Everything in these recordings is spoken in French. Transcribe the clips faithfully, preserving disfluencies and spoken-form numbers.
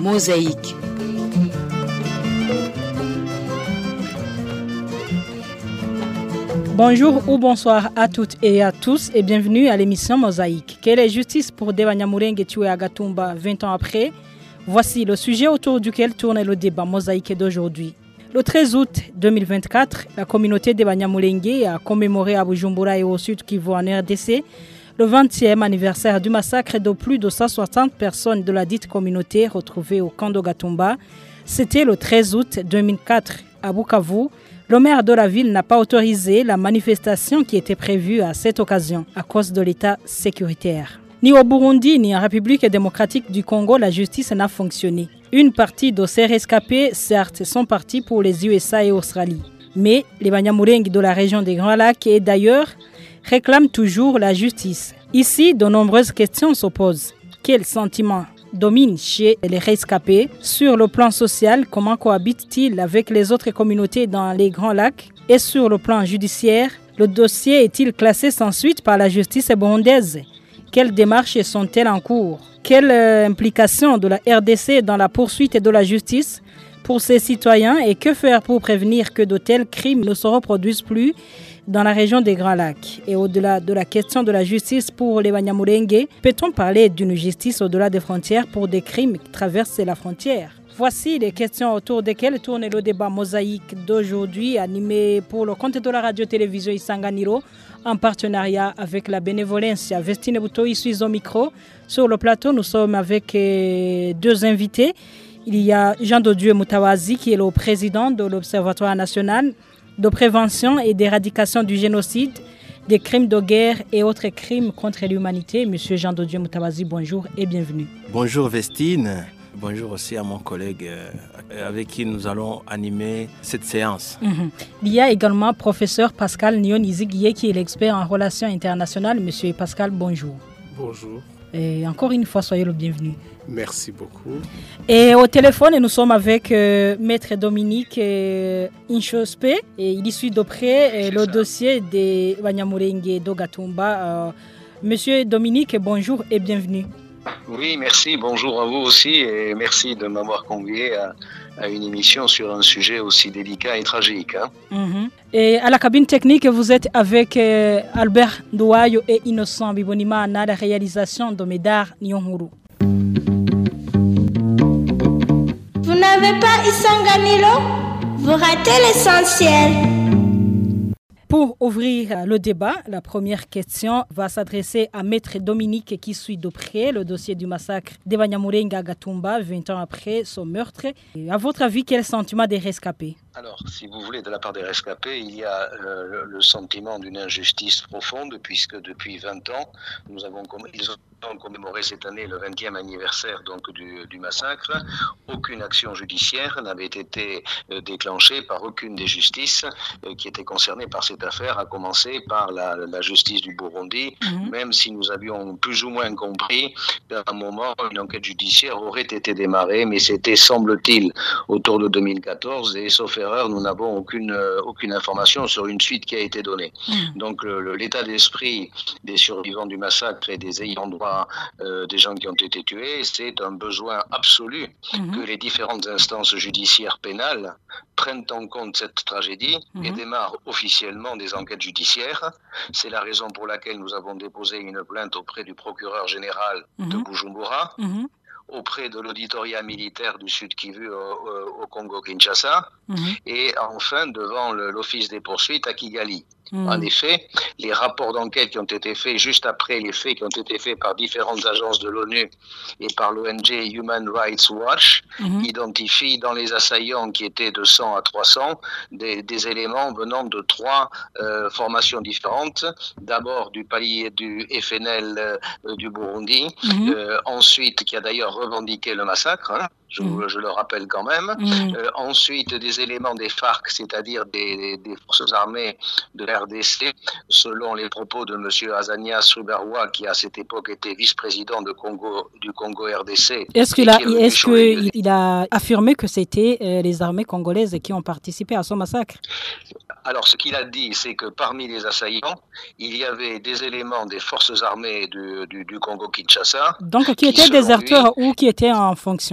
Mosaïque. Bonjour ou bonsoir à toutes et à tous et bienvenue à l'émission Mosaïque. Quelle est justice pour Deba Nyamulenge tué à Gatumba vingt ans après? Voici le sujet autour duquel tourne le débat Mosaïque d'aujourd'hui. Le treize août deux mille vingt-quatre, la communauté Deba Nyamulenge a commémoré à Bujumbura et au Sud Kivu en R D C le vingtième anniversaire du massacre de plus de cent soixante personnes de la dite communauté retrouvée au camp de Gatumba. C'était le treize août deux mille quatre à Bukavu. Le maire de la ville n'a pas autorisé la manifestation qui était prévue à cette occasion à cause de l'état sécuritaire. Ni au Burundi ni en République démocratique du Congo, la justice n'a fonctionné. Une partie de ces rescapés, certes, sont partis pour les U S A et Australie. Mais les Banyamulenge de la région des Grands Lacs et d'ailleurs réclament toujours la justice. Ici, de nombreuses questions s'opposent. Quel sentiment domine chez les rescapés? Sur le plan social, comment cohabitent-ils avec les autres communautés dans les Grands Lacs? Et sur le plan judiciaire, le dossier est-il classé sans suite par la justice burundaise? Quelles démarches sont-elles en cours? Quelle euh, implication de la R D C dans la poursuite de la justice pour ces citoyens et que faire pour prévenir que de tels crimes ne se reproduisent plus dans la région des Grands Lacs? Et au-delà de la question de la justice pour les Banyamulenge, peut-on parler d'une justice au-delà des frontières pour des crimes qui traversent la frontière? Voici les questions autour desquelles tourne le débat Mosaïque d'aujourd'hui, animé pour le compte de la radio-télévision Isanganiro, en partenariat avec la bénévolence. Vestine Bouto, je suis au micro. Sur le plateau, nous sommes avec euh, deux invités. Il y a Jean de Dieu Mutawazi, qui est le président de l'Observatoire national de prévention et d'éradication du génocide, des crimes de guerre et autres crimes contre l'humanité. Monsieur Jean de Dieu Mutawazi, bonjour et bienvenue. Bonjour Vestine. Bonjour aussi à mon collègue euh, avec qui nous allons animer cette séance. Mm-hmm. Il y a également professeur Pascal Nyonizigiye qui est l'expert en relations internationales. Monsieur Pascal, bonjour. Bonjour. Et encore une fois, soyez le bienvenu. Merci beaucoup. Et au téléphone, nous sommes avec euh, Maître Dominique euh, Inchospe. Et il suit de près euh, le dossier des Banyamulenge de Gatumba. Euh, Monsieur Dominique, bonjour et bienvenue. Oui, merci. Bonjour à vous aussi et merci de m'avoir convié à, à une émission sur un sujet aussi délicat et tragique. Hein. Mm-hmm. Et à la cabine technique, vous êtes avec euh, Albert Douayo et Innocent Bibonima à la réalisation de Médard Nyonhuru. Vous n'avez pas Isanganiro? Vous ratez l'essentiel. Pour ouvrir le débat, la première question va s'adresser à Maître Dominique qui suit de près le dossier du massacre des Banyamulenge à Gatumba, vingt ans après son meurtre. Et à votre avis, quel sentiment des rescapés? Alors, si vous voulez, de la part des rescapés, il y a euh, le sentiment d'une injustice profonde, puisque depuis vingt ans, nous avons comm- ils ont commémoré cette année le vingtième anniversaire donc, du, du massacre. Aucune action judiciaire n'avait été euh, déclenchée par aucune des justices euh, qui étaient concernées par cette affaire, à commencer par la, la justice du Burundi, mmh. même si nous avions plus ou moins compris qu'à un moment, une enquête judiciaire aurait été démarrée, mais c'était, semble-t-il, autour de deux mille quatorze, et sauf erreur, nous n'avons aucune, euh, aucune information sur une suite qui a été donnée. Mmh. Donc le, le, l'état d'esprit des survivants du massacre et des ayants droit euh, des gens qui ont été tués, c'est un besoin absolu mmh. que les différentes instances judiciaires pénales prennent en compte cette tragédie mmh. et démarrent officiellement des enquêtes judiciaires. C'est la raison pour laquelle nous avons déposé une plainte auprès du procureur général mmh. de Bujumbura, mmh. auprès de l'auditorat militaire du Sud Kivu au, au Congo-Kinshasa mmh. et enfin devant le, l'office des poursuites à Kigali. Mmh. En effet, les rapports d'enquête qui ont été faits juste après les faits qui ont été faits par différentes agences de l'ONU et par l'O N G Human Rights Watch mmh. identifient dans les assaillants qui étaient de cent à trois cents des, des éléments venant de trois euh, formations différentes. D'abord du palier du F N L euh, du Burundi, mmh. euh, ensuite qui a d'ailleurs revendiqué le massacre, hein, je, mmh. je le rappelle quand même. Mmh. Euh, ensuite, des éléments des FARC, c'est-à-dire des, des forces armées de la R D C, selon les propos de M. Azanias Ruberwa, qui à cette époque était vice-président de Congo, du Congo-R D C. Est-ce qu'il a, est-ce qu'il il a affirmé que c'était euh, les armées congolaises qui ont participé à son massacre? Alors, ce qu'il a dit, c'est que parmi les assaillants, il y avait des éléments des forces armées du, du, du Congo-Kinshasa. Donc, qui, qui étaient déserteurs lui... ou qui étaient en fonction? Non,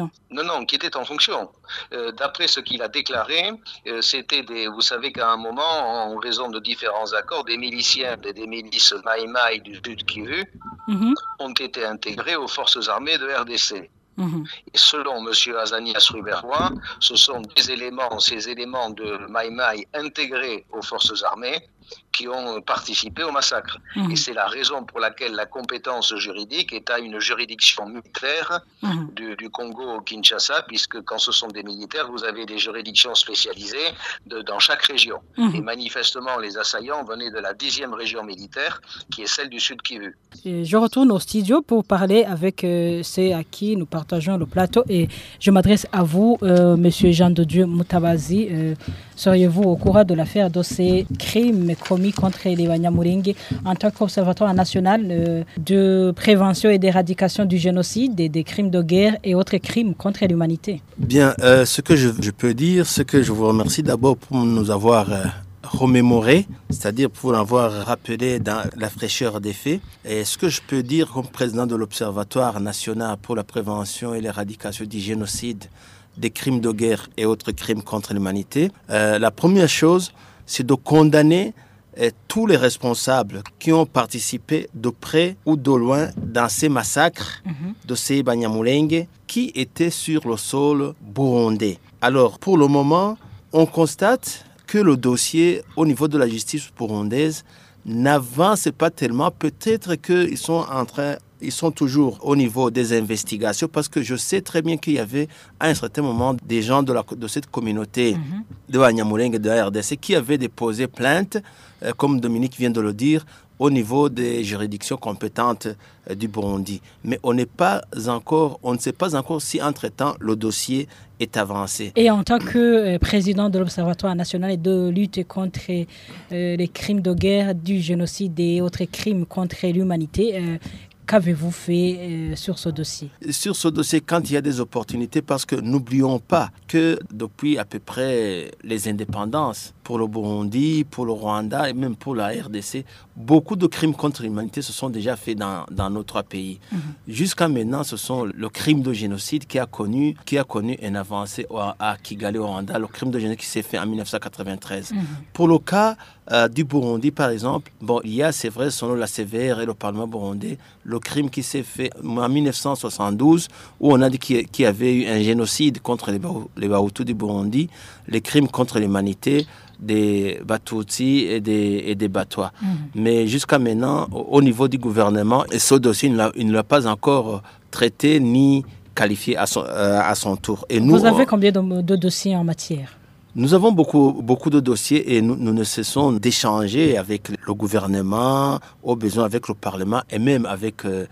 maintenant, qui était en fonction. Euh, d'après ce qu'il a déclaré, euh, c'était des, vous savez qu'à un moment, en raison de différents accords, des miliciens et des milices Maï Maï du Sud Kivu mm-hmm. ont été intégrés aux forces armées de R D C. Mmh. Et selon M. Azanias Ruberrois, ce sont des éléments, ces éléments de Maï Maï intégrés aux forces armées qui ont participé au massacre. Mmh. Et c'est la raison pour laquelle la compétence juridique est à une juridiction militaire mmh. du, du Congo au Kinshasa, puisque quand ce sont des militaires, vous avez des juridictions spécialisées de, dans chaque région. Mmh. Et manifestement, les assaillants venaient de la dixième région militaire, qui est celle du Sud Kivu. Et je retourne au studio pour parler avec euh, ceux à qui nous partageons le plateau. Et je m'adresse à vous, euh, M. Jean de Dieu Mutabazi. Euh, seriez-vous au courant de l'affaire de ces crimes commis contre les Banyamulenge en tant qu'Observatoire national euh, de prévention et d'éradication du génocide et des crimes de guerre et autres crimes contre l'humanité? Bien, euh, ce que je, je peux dire, c'est que je vous remercie d'abord pour nous avoir euh, remémoré, c'est-à-dire pour avoir rappelé dans la fraîcheur des faits. Et ce que je peux dire comme président de l'Observatoire national pour la prévention et l'éradication du génocide, des crimes de guerre et autres crimes contre l'humanité, euh, la première chose, c'est de condamner et tous les responsables qui ont participé de près ou de loin dans ces massacres mm-hmm. de ces Banyamulenge qui étaient sur le sol burundais. Alors, pour le moment, on constate que le dossier au niveau de la justice burundaise n'avance pas tellement. Peut-être qu'ils sont en train, ils sont toujours au niveau des investigations parce que je sais très bien qu'il y avait à un certain moment des gens de, la, de cette communauté mm-hmm. de Banyamulenge et de la R D C qui avaient déposé plainte, euh, comme Dominique vient de le dire, au niveau des juridictions compétentes euh, du Burundi. Mais on n'est pas encore, on ne sait pas encore si entre-temps le dossier est avancé. Et en tant que euh, président de l'Observatoire national de lutte contre euh, les crimes de guerre, du génocide et autres crimes contre l'humanité, euh, qu'avez-vous fait euh, sur ce dossier? Sur ce dossier, quand il y a des opportunités, parce que n'oublions pas que depuis à peu près les indépendances, pour le Burundi, pour le Rwanda et même pour la R D C, beaucoup de crimes contre l'humanité se sont déjà faits dans, dans nos trois pays. Mm-hmm. Jusqu'à maintenant, ce sont le crime de génocide qui a connu, qui a connu une avancée à Kigali, au Rwanda, le crime de génocide qui s'est fait en dix-neuf cent quatre-vingt-treize. Mm-hmm. Pour le cas euh, du Burundi, par exemple, bon, il y a, c'est vrai, selon la C V R et le Parlement burundais, le crime qui s'est fait en dix-neuf cent soixante-douze, où on a dit qu'il y avait eu un génocide contre les, les Bahutus du Burundi, les crimes contre l'humanité, des Batutsi et des, et des Batwa. Mmh. Mais jusqu'à maintenant, au, au niveau du gouvernement, et ce dossier, il ne l'a pas encore traité ni qualifié à son, euh, à son tour. Et nous, Vous avez combien de, de dossiers en matière? Nous avons beaucoup, beaucoup de dossiers et nous, nous ne cessons d'échanger avec le gouvernement, au besoin avec le Parlement et même avec, euh,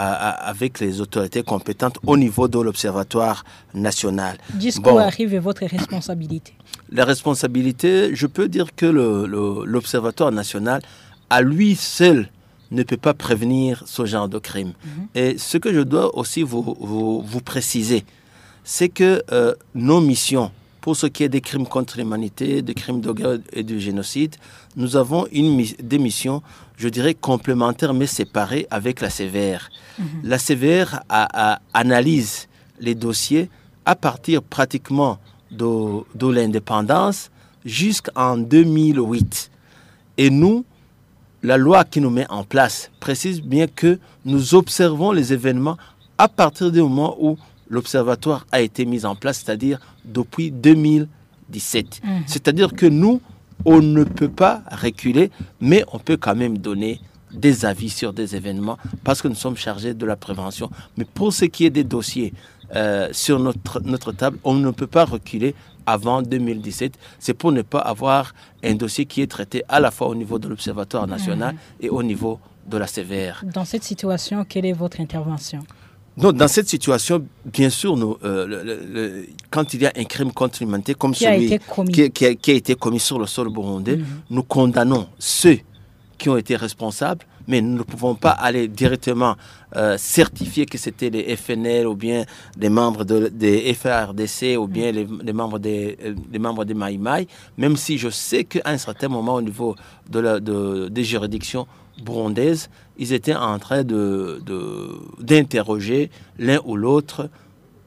avec les autorités compétentes au niveau de l'Observatoire national. Jusqu'où bon, arrive votre responsabilité? La responsabilité, je peux dire que le, le, l'Observatoire national, à lui seul, ne peut pas prévenir ce genre de crime. Mm-hmm. Et ce que je dois aussi vous, vous, vous préciser, c'est que euh, nos missions, pour ce qui est des crimes contre l'humanité, des crimes de guerre et du génocide, nous avons une, des missions, je dirais, complémentaires mais séparées avec la C V R. Mm-hmm. La C V R a, a, analyse les dossiers à partir pratiquement de, de l'indépendance jusqu'en deux mille huit. Et nous, la loi qui nous met en place précise bien que nous observons les événements à partir du moment où l'observatoire a été mis en place, c'est-à-dire depuis deux mille dix-sept. Mmh. C'est-à-dire que nous, on ne peut pas reculer, mais on peut quand même donner des avis sur des événements parce que nous sommes chargés de la prévention. Mais pour ce qui est des dossiers euh, sur notre, notre table, on ne peut pas reculer avant deux mille dix-sept. C'est pour ne pas avoir un dossier qui est traité à la fois au niveau de l'Observatoire national mmh. et au niveau de la C V R. Dans cette situation, quelle est votre intervention? Donc, dans cette situation, bien sûr, nous, euh, le, le, le, quand il y a un crime contre l'humanité comme qui celui a été commis. Qui, qui, a, qui a été commis sur le sol burundais, mmh. nous condamnons ceux qui ont été responsables, mais nous ne pouvons pas aller directement euh, certifier que c'était les F N L ou bien les membres de, des F A R D C ou bien mmh. les, les membres des euh, les membres des Maï Maï, même si je sais qu'à un certain moment au niveau de la, de, des juridictions burundaises, ils étaient en train de, de, d'interroger l'un ou l'autre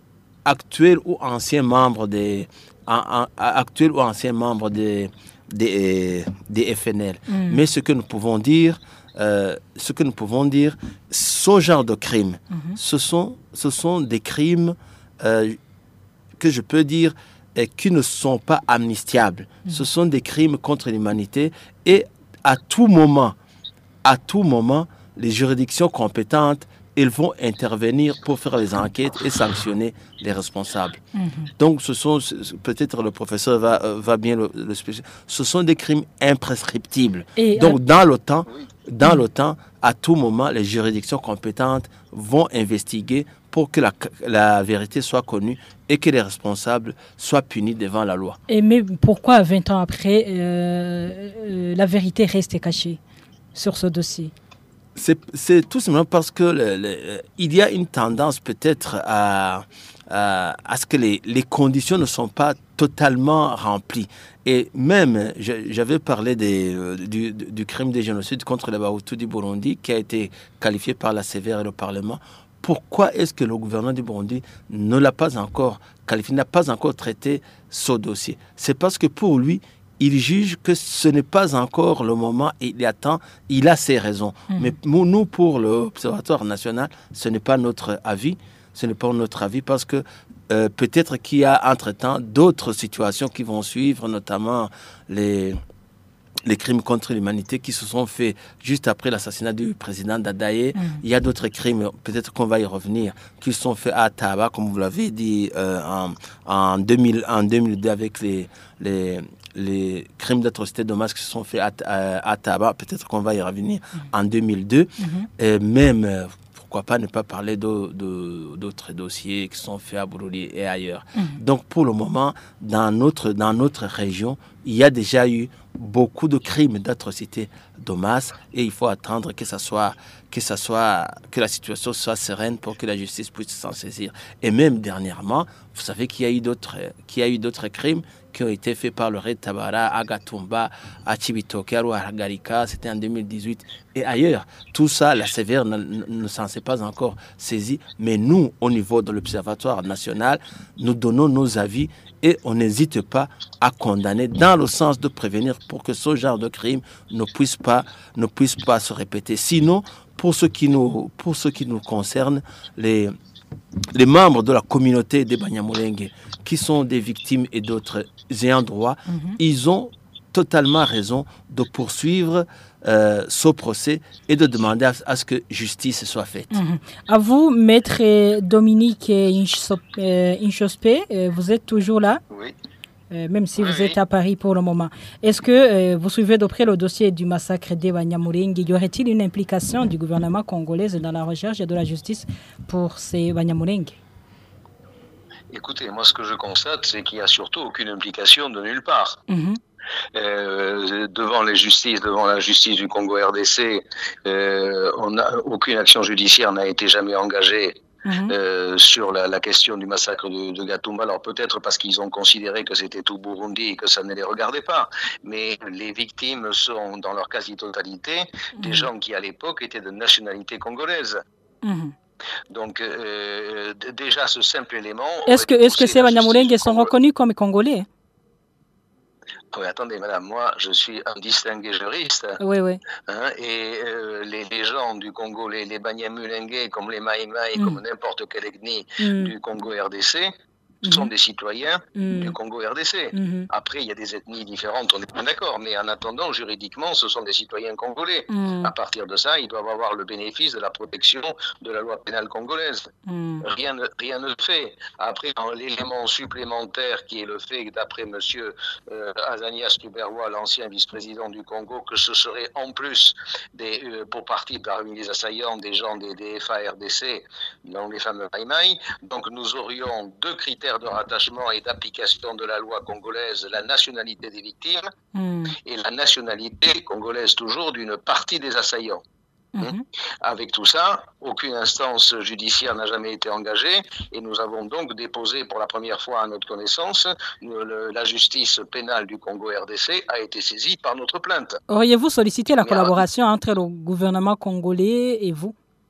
actuels ou anciens membres des, en, en, actuels ou anciens membres des, des, des F N L. Mm. Mais ce que nous pouvons dire, euh, ce que nous pouvons dire, ce genre de crimes, mm-hmm. ce sont, ce sont des crimes euh, que je peux dire et qui ne sont pas amnistiables. Mm. Ce sont des crimes contre l'humanité et à tout moment, à tout moment, les juridictions compétentes, ils vont intervenir pour faire les enquêtes et sanctionner les responsables. Mm-hmm. Donc, ce sont, peut-être le professeur va, va bien le, le spécifier, ce sont des crimes imprescriptibles. Et Donc, à... dans le temps, dans mm-hmm. le temps, à tout moment, les juridictions compétentes vont investiguer pour que la, la vérité soit connue et que les responsables soient punis devant la loi. Et mais pourquoi, vingt ans après, euh, euh, la vérité reste cachée sur ce dossier? C'est, c'est tout simplement parce que le, le, il y a une tendance peut-être à, à, à ce que les, les conditions ne sont pas totalement remplies. Et même, je, j'avais parlé des, euh, du, du crime de génocide contre les Bahutus du Burundi qui a été qualifié par la C V R et le Parlement. Pourquoi est-ce que le gouvernement du Burundi ne l'a pas encore qualifié, n'a pas encore traité ce dossier? C'est parce que pour lui, il juge que ce n'est pas encore le moment et il attend, il a ses raisons. Mmh. Mais nous, pour l'Observatoire national, ce n'est pas notre avis. Ce n'est pas notre avis parce que euh, peut-être qu'il y a entre-temps d'autres situations qui vont suivre, notamment les, les crimes contre l'humanité qui se sont faits juste après l'assassinat du président Dadaye. Mmh. Il y a d'autres crimes, peut-être qu'on va y revenir, qui se sont faits à Taba, comme vous l'avez dit, euh, en, en, deux mille, en deux mille deux avec les... les les crimes d'atrocité de masse qui se sont faits à, à, à Taba, peut-être qu'on va y revenir mmh. en deux mille deux, mmh. et même, pourquoi pas ne pas parler de, de, d'autres dossiers qui sont faits à Bururi et ailleurs. Mmh. Donc pour le moment, dans notre, dans notre région, il y a déjà eu beaucoup de crimes d'atrocité de masse et il faut attendre que ça soit, que ça soit, que la situation soit sereine pour que la justice puisse s'en saisir. Et même dernièrement, vous savez qu'il y a eu d'autres, qu'il y a eu d'autres crimes qui ont été faits par le Red Tabara, à Gatumba, à Chibitoke, à Ruaragarika, c'était en deux mille dix-huit, et ailleurs. Tout ça, la C V R ne, ne s'en est pas encore saisi, mais nous, au niveau de l'Observatoire national, nous donnons nos avis et on n'hésite pas à condamner dans le sens de prévenir pour que ce genre de crime ne puisse pas, ne puisse pas se répéter. Sinon, pour ce qui nous, pour ce qui nous concerne, les... les membres de la communauté des Banyamulenge, qui sont des victimes et d'autres ayants droit, mm-hmm. ils ont totalement raison de poursuivre euh, ce procès et de demander à, à ce que justice soit faite. Mm-hmm. À vous, maître Dominique Inchospe, vous êtes toujours là? Oui. Euh, même si oui, vous oui. êtes à Paris pour le moment. Est-ce que euh, vous suivez de près le dossier du massacre des Banyamulenge? Y aurait-il une implication du gouvernement congolais dans la recherche de la justice pour ces Banyamulenge? Écoutez, moi ce que je constate, c'est qu'il n'y a surtout aucune implication de nulle part. Mm-hmm. Euh, devant les justices, devant la justice du Congo R D C, euh, on a, aucune action judiciaire n'a été jamais engagée. Mmh. Euh, sur la, la question du massacre de, de Gatumba. Alors peut-être parce qu'ils ont considéré que c'était tout Burundi et que ça ne les regardait pas, mais les victimes sont dans leur quasi-totalité mmh. des gens qui à l'époque étaient de nationalité congolaise. Mmh. Donc euh, d- déjà ce simple élément... Est-ce que, est-ce que ces Banyamulenge sont reconnus comme congolais? Oui, attendez, madame, moi, je suis un distingué juriste. Oui, oui. Hein, et euh, les, les gens du Congo, les, les Banyamulenge, comme les Maïmaï, mm. comme n'importe quelle ethnie mm. du Congo R D C, mm-hmm. sont des citoyens mm. du Congo R D C. Mm-hmm. Après, il y a des ethnies différentes, on est bien d'accord, mais en attendant, juridiquement, ce sont des citoyens congolais. Mm. À partir de ça, ils doivent avoir le bénéfice de la protection de la loi pénale congolaise. Mm. Rien, ne, rien ne fait. Après, l'élément supplémentaire qui est le fait, d'après M. Euh, Azanias Tuberwa, l'ancien vice-président du Congo, que ce serait en plus, des, euh, pour partie parmi les assaillants, des gens des, des F A R D C, dont les fameux Maïmaï. Donc nous aurions deux critères de rattachement et d'application de la loi congolaise, la nationalité des victimes mmh. et la nationalité congolaise toujours d'une partie des assaillants. Mmh. Avec tout ça, aucune instance judiciaire n'a jamais été engagée et nous avons donc déposé pour la première fois à notre connaissance, le, la justice pénale du Congo R D C a été saisie par notre plainte. Auriez-vous sollicité la Mais collaboration à... entre le gouvernement congolais et vous?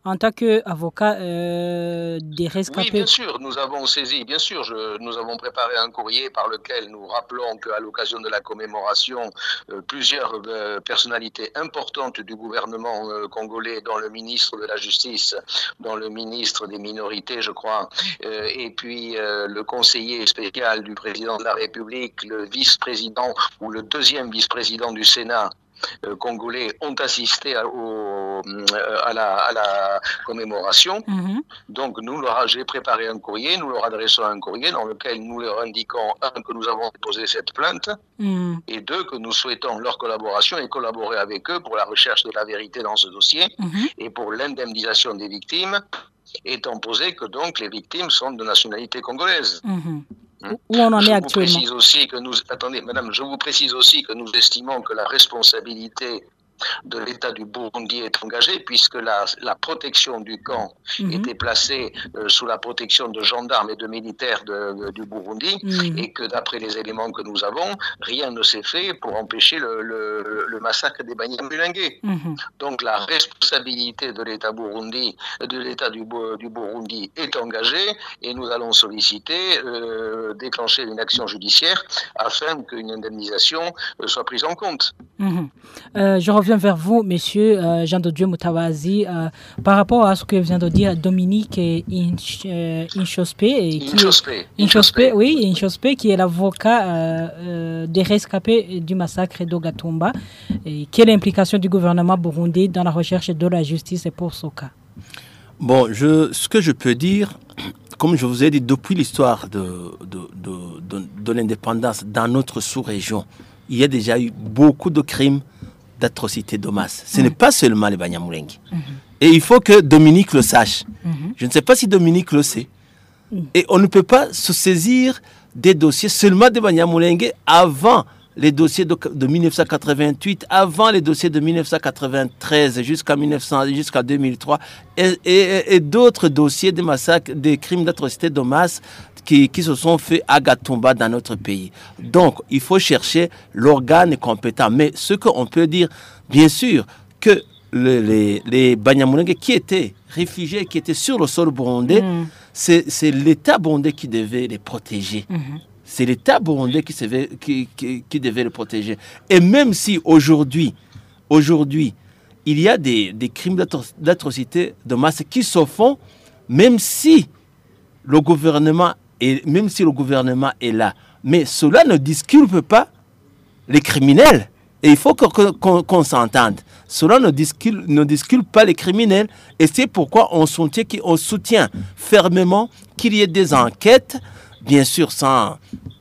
en tant qu'avocat euh, des rescapés. Oui, bien sûr, nous avons saisi, bien sûr, je, nous avons préparé un courrier par lequel nous rappelons qu'à l'occasion de la commémoration, euh, plusieurs euh, personnalités importantes du gouvernement euh, congolais, dont le ministre de la Justice, dont le ministre des minorités, je crois, euh, et puis euh, le conseiller spécial du président de la République, le vice-président ou le deuxième vice-président du Sénat, Euh, congolais ont assisté à, au, à, la, à la commémoration. Mm-hmm. Donc, nous leur, j'ai préparé un courrier, nous leur adressons un courrier dans lequel nous leur indiquons, un, que nous avons déposé cette plainte, mm-hmm. et deux, que nous souhaitons leur collaboration et collaborer avec eux pour la recherche de la vérité dans ce dossier, mm-hmm. et pour l'indemnisation des victimes, étant posé que donc les victimes sont de nationalité congolaise. Mm-hmm. Où on en je est vous actuellement. Précise aussi que nous, attendez, madame, je vous précise aussi que nous estimons que la responsabilité de l'État du Burundi est engagée, puisque la, la protection du camp mm-hmm. était placée euh, sous la protection de gendarmes et de militaires de, de, du Burundi, mm-hmm. et que d'après les éléments que nous avons, rien ne s'est fait pour empêcher le, le, le massacre des Banyamulenge. Mm-hmm. Donc la responsabilité de l'État Burundi, de l'État du, du Burundi est engagée, et nous allons solliciter, euh, déclencher une action judiciaire afin qu'une indemnisation euh, soit prise en compte. Mm-hmm. Euh, je reviens vers vous, monsieur euh, Jean de Dieu Moutawazi, euh, par rapport à ce que vient de dire Dominique Inch, euh, Inchospe, Inchospe, Inchospe, oui, Inchospe, qui est l'avocat euh, euh, des rescapés du massacre d'Ogatumba. Et quelle est l'implication du gouvernement burundais dans la recherche de la justice pour ce cas? Bon, je, ce que je peux dire, comme je vous ai dit, depuis l'histoire de, de, de, de, de l'indépendance dans notre sous-région, il y a déjà eu beaucoup de crimes d'atrocités de masse. Ce mmh. n'est pas seulement les Banyamulenge. Mmh. Et il faut que Dominique le sache. Mmh. Je ne sais pas si Dominique le sait. Mmh. Et on ne peut pas se saisir des dossiers seulement des Banyamulenge avant les dossiers de, de dix-neuf cent quatre-vingt-huit, avant les dossiers de dix-neuf cent quatre-vingt-treize jusqu'à, mille neuf cents, jusqu'à deux mille trois, et, et, et d'autres dossiers de massacres, des crimes d'atrocités de masse qui, qui se sont faits à Gatumba dans notre pays. Donc, il faut chercher l'organe compétent. Mais ce qu'on peut dire, bien sûr, que le, les, les Banyamulenge qui étaient réfugiés, qui étaient sur le sol burundais, mmh. c'est, c'est l'État burundais qui devait les protéger. Mmh. C'est l'État burundais qui, devait, qui, qui, qui devait les protéger. Et même si aujourd'hui, aujourd'hui il y a des, des crimes d'atro- d'atrocité de masse qui se font, même si le gouvernement est, même si le gouvernement est là, mais cela ne disculpe pas les criminels. Et il faut qu'on, qu'on, qu'on s'entende. Cela ne disculpe, ne disculpe pas les criminels. Et c'est pourquoi on soutient, on soutient fermement qu'il y ait des enquêtes, bien sûr sans,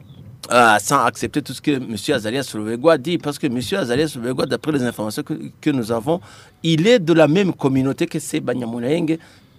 euh, sans accepter tout ce que M. Azalias Sulubegwa dit, parce que M. Azalias Sulubegwa, d'après les informations que, que nous avons, il est de la même communauté que ces Banyamulenge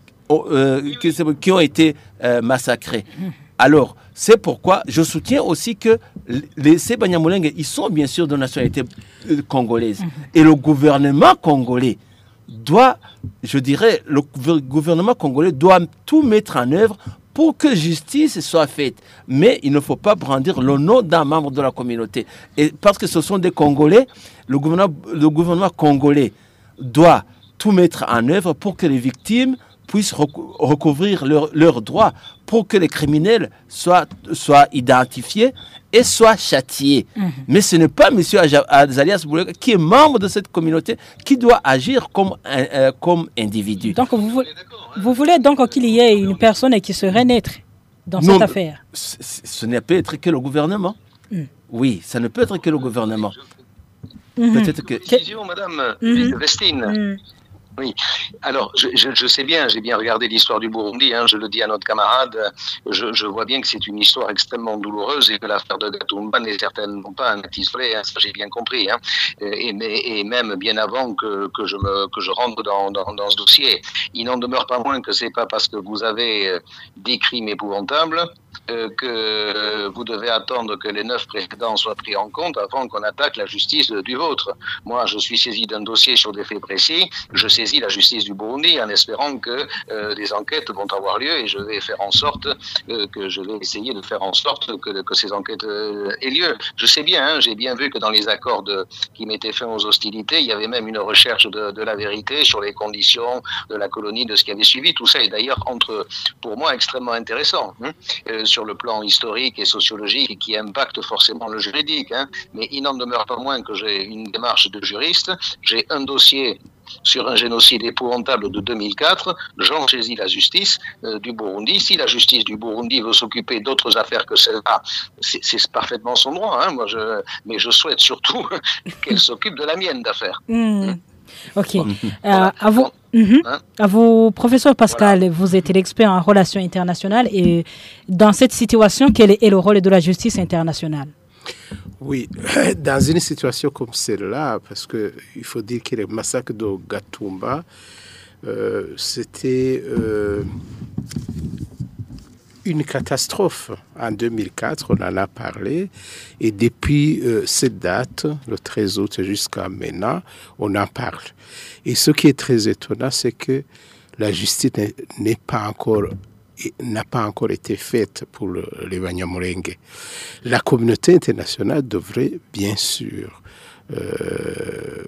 euh, qui ont été euh, massacrés. Alors, c'est pourquoi je soutiens aussi que les, ces Banyamulenge, ils sont bien sûr de nationalité congolaise. Mm-hmm. Et le gouvernement congolais doit, je dirais, le gouvernement congolais doit tout mettre en œuvre pour que justice soit faite. Mais il ne faut pas brandir le nom d'un membre de la communauté. Et parce que ce sont des Congolais, le gouvernement, le gouvernement congolais doit tout mettre en œuvre pour que les victimes puissent recou- recouvrir leurs leur droits, pour que les criminels soient, soient identifiés et soient châtiés. Mmh. Mais ce n'est pas M. Azalias Sulubegwa, qui est membre de cette communauté, qui doit agir comme, euh, comme individu. Donc vous, voulez, vous voulez donc qu'il y ait une personne qui serait neutre dans non, cette affaire? Ce, ce ne peut être que le gouvernement. Mmh. Oui, ça ne peut être que le gouvernement. Mmh. Peut-être que... Précision, madame mmh. Vestine. Mmh. Oui, alors je, je, je sais bien, j'ai bien regardé l'histoire du Burundi, hein, je le dis à notre camarade, je, je vois bien que c'est une histoire extrêmement douloureuse et que l'affaire de Gatumba n'est certainement pas un acte isolé, hein, ça j'ai bien compris, hein, et, et, et même bien avant que, que, je, me, que je rentre dans, dans, dans ce dossier. Il n'en demeure pas moins que c'est pas parce que vous avez des crimes épouvantables euh, que vous devez attendre que les neuf précédents soient pris en compte avant qu'on attaque la justice du vôtre. Moi, je suis saisi d'un dossier sur des faits précis, je saisis la justice du Burundi en espérant que euh, des enquêtes vont avoir lieu et je vais faire en sorte euh, que je vais essayer de faire en sorte que, que ces enquêtes euh, aient lieu. Je sais bien, hein, j'ai bien vu que dans les accords de, qui m'étaient faits aux hostilités, il y avait même une recherche de, de la vérité sur les conditions de la colonie, de ce qui avait suivi. Tout ça est d'ailleurs, entre, pour moi, extrêmement intéressant, hein, euh, sur le plan historique et sociologique et qui impacte forcément le juridique. Hein. Mais il n'en demeure pas moins que j'ai une démarche de juriste. J'ai un dossier sur un génocide épouvantable de deux mille quatre, j'en saisis la justice euh, du Burundi. Si la justice du Burundi veut s'occuper d'autres affaires que celle-là, c'est, c'est parfaitement son droit. Hein. Moi, je, mais je souhaite surtout qu'elle s'occupe de la mienne d'affaires. Mmh. Mmh. Ok. Voilà. Euh, à, vous, mmh. hein? à vous, professeur Pascal, voilà. Vous êtes l'expert en relations internationales et dans cette situation, quel est le rôle de la justice internationale? Oui, dans une situation comme celle-là, parce qu'il faut dire que le massacre de Gatumba, euh, c'était euh, une catastrophe. En deux mille quatre, on en a parlé, et depuis euh, cette date, le treize août jusqu'à maintenant, on en parle. Et ce qui est très étonnant, c'est que la justice n'est, n'est pas encore n'a pas encore été faite pour le, les Banyamulenge. La communauté internationale devrait bien sûr euh,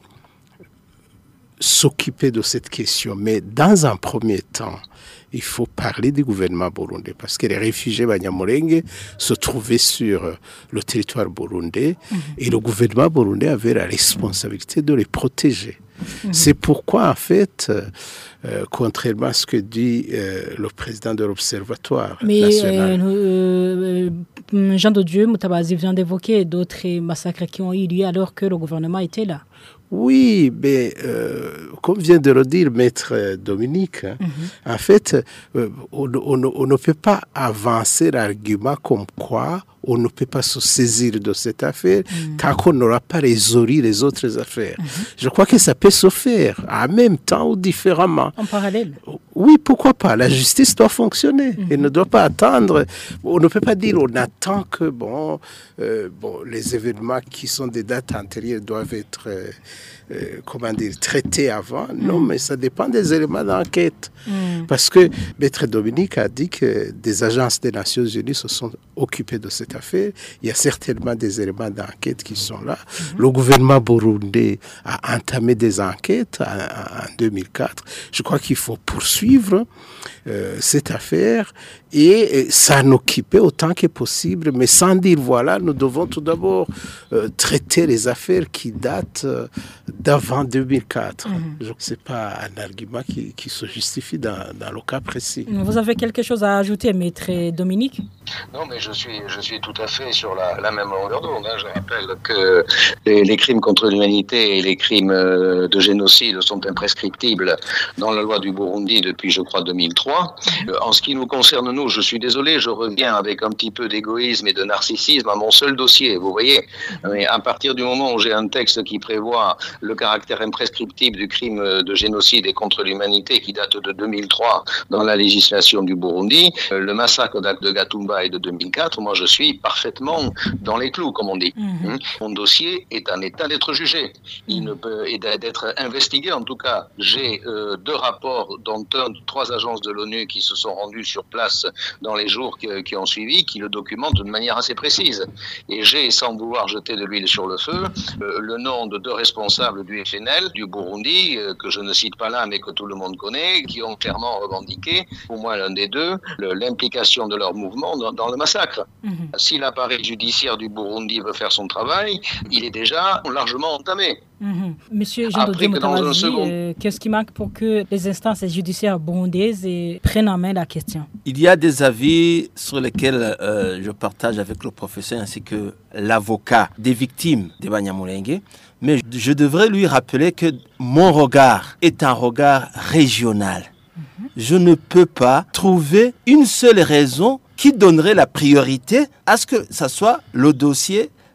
s'occuper de cette question, mais dans un premier temps, il faut parler du gouvernement burundais parce que les réfugiés Banyamulenge se trouvaient sur le territoire burundais mmh. et le gouvernement burundais avait la responsabilité de les protéger. Mmh. C'est pourquoi, en fait, euh, contrairement à ce que dit euh, le président de l'Observatoire Mais national... Euh, euh, Jean de Dieu Mutabazi vient d'évoquer d'autres massacres qui ont eu lieu alors que le gouvernement était là. Oui, mais euh, comme vient de le dire Maître Dominique, hein, mm-hmm. en fait, euh, on, on, on ne peut pas avancer l'argument comme quoi on ne peut pas se saisir de cette affaire mm. tant qu'on n'aura pas résolu les autres affaires. Mm-hmm. Je crois que ça peut se faire en même temps ou différemment. En parallèle. Oui, pourquoi pas. La justice doit fonctionner. Mm-hmm. Elle ne doit pas attendre. On ne peut pas dire on attend que bon, euh, bon, les événements qui sont des dates antérieures doivent être euh, euh, comment dire, traités avant. Mm. Non, mais ça dépend des éléments d'enquête. Mm. Parce que Maître Dominique a dit que des agences des Nations Unies se sont occupées de cette affaire. Il y a certainement des éléments d'enquête qui sont là. Mm-hmm. Le gouvernement burundais a entamé des enquêtes en, en deux mille quatre. Je crois qu'il faut poursuivre euh, cette affaire et, et s'en occuper autant que possible, mais sans dire voilà, nous devons tout d'abord euh, traiter les affaires qui datent euh, d'avant deux mille quatre. Mm-hmm. Ce n'est pas un argument qui, qui se justifie dans, dans le cas précis. Vous avez quelque chose à ajouter, Maître Dominique? Non, mais je suis, je suis tout à fait sur la, la même longueur d'onde. Hein. Je rappelle que les, les crimes contre l'humanité et les crimes de génocide sont imprescriptibles dans la loi du Burundi depuis, je crois, deux mille trois. En ce qui nous concerne, nous, je suis désolé, je reviens avec un petit peu d'égoïsme et de narcissisme à mon seul dossier, vous voyez. Mais à partir du moment où j'ai un texte qui prévoit le caractère imprescriptible du crime de génocide et contre l'humanité qui date de deux mille trois dans la législation du Burundi, le massacre de Gatumba est de deux mille quatre, moi je suis parfaitement dans les clous, comme on dit. Mmh. Mon dossier est en état d'être jugé. Il ne peut, et d'être investigué, en tout cas. J'ai euh, deux rapports, dont un de trois agences de l'ONU qui se sont rendues sur place dans les jours qui, qui ont suivi, qui le documentent de manière assez précise. Et j'ai, sans vouloir jeter de l'huile sur le feu, euh, le nom de deux responsables du F N L, du Burundi, euh, que je ne cite pas là, mais que tout le monde connaît, qui ont clairement revendiqué, au moins l'un des deux, le, l'implication de leur mouvement dans, dans le massacre. Mmh. Si l'appareil judiciaire du Burundi veut faire son travail, il est déjà largement entamé. Mmh. Monsieur Jean de Dieu Mutabazi, second... euh, qu'est-ce qui manque pour que les instances judiciaires burundaises euh, prennent en main la question? Il y a des avis sur lesquels euh, je partage avec le professeur ainsi que l'avocat des victimes des Banyamulenge, mais je devrais lui rappeler que mon regard est un regard régional. Mmh. Je ne peux pas trouver une seule raison qui donnerait la priorité à ce que ce soit le dossier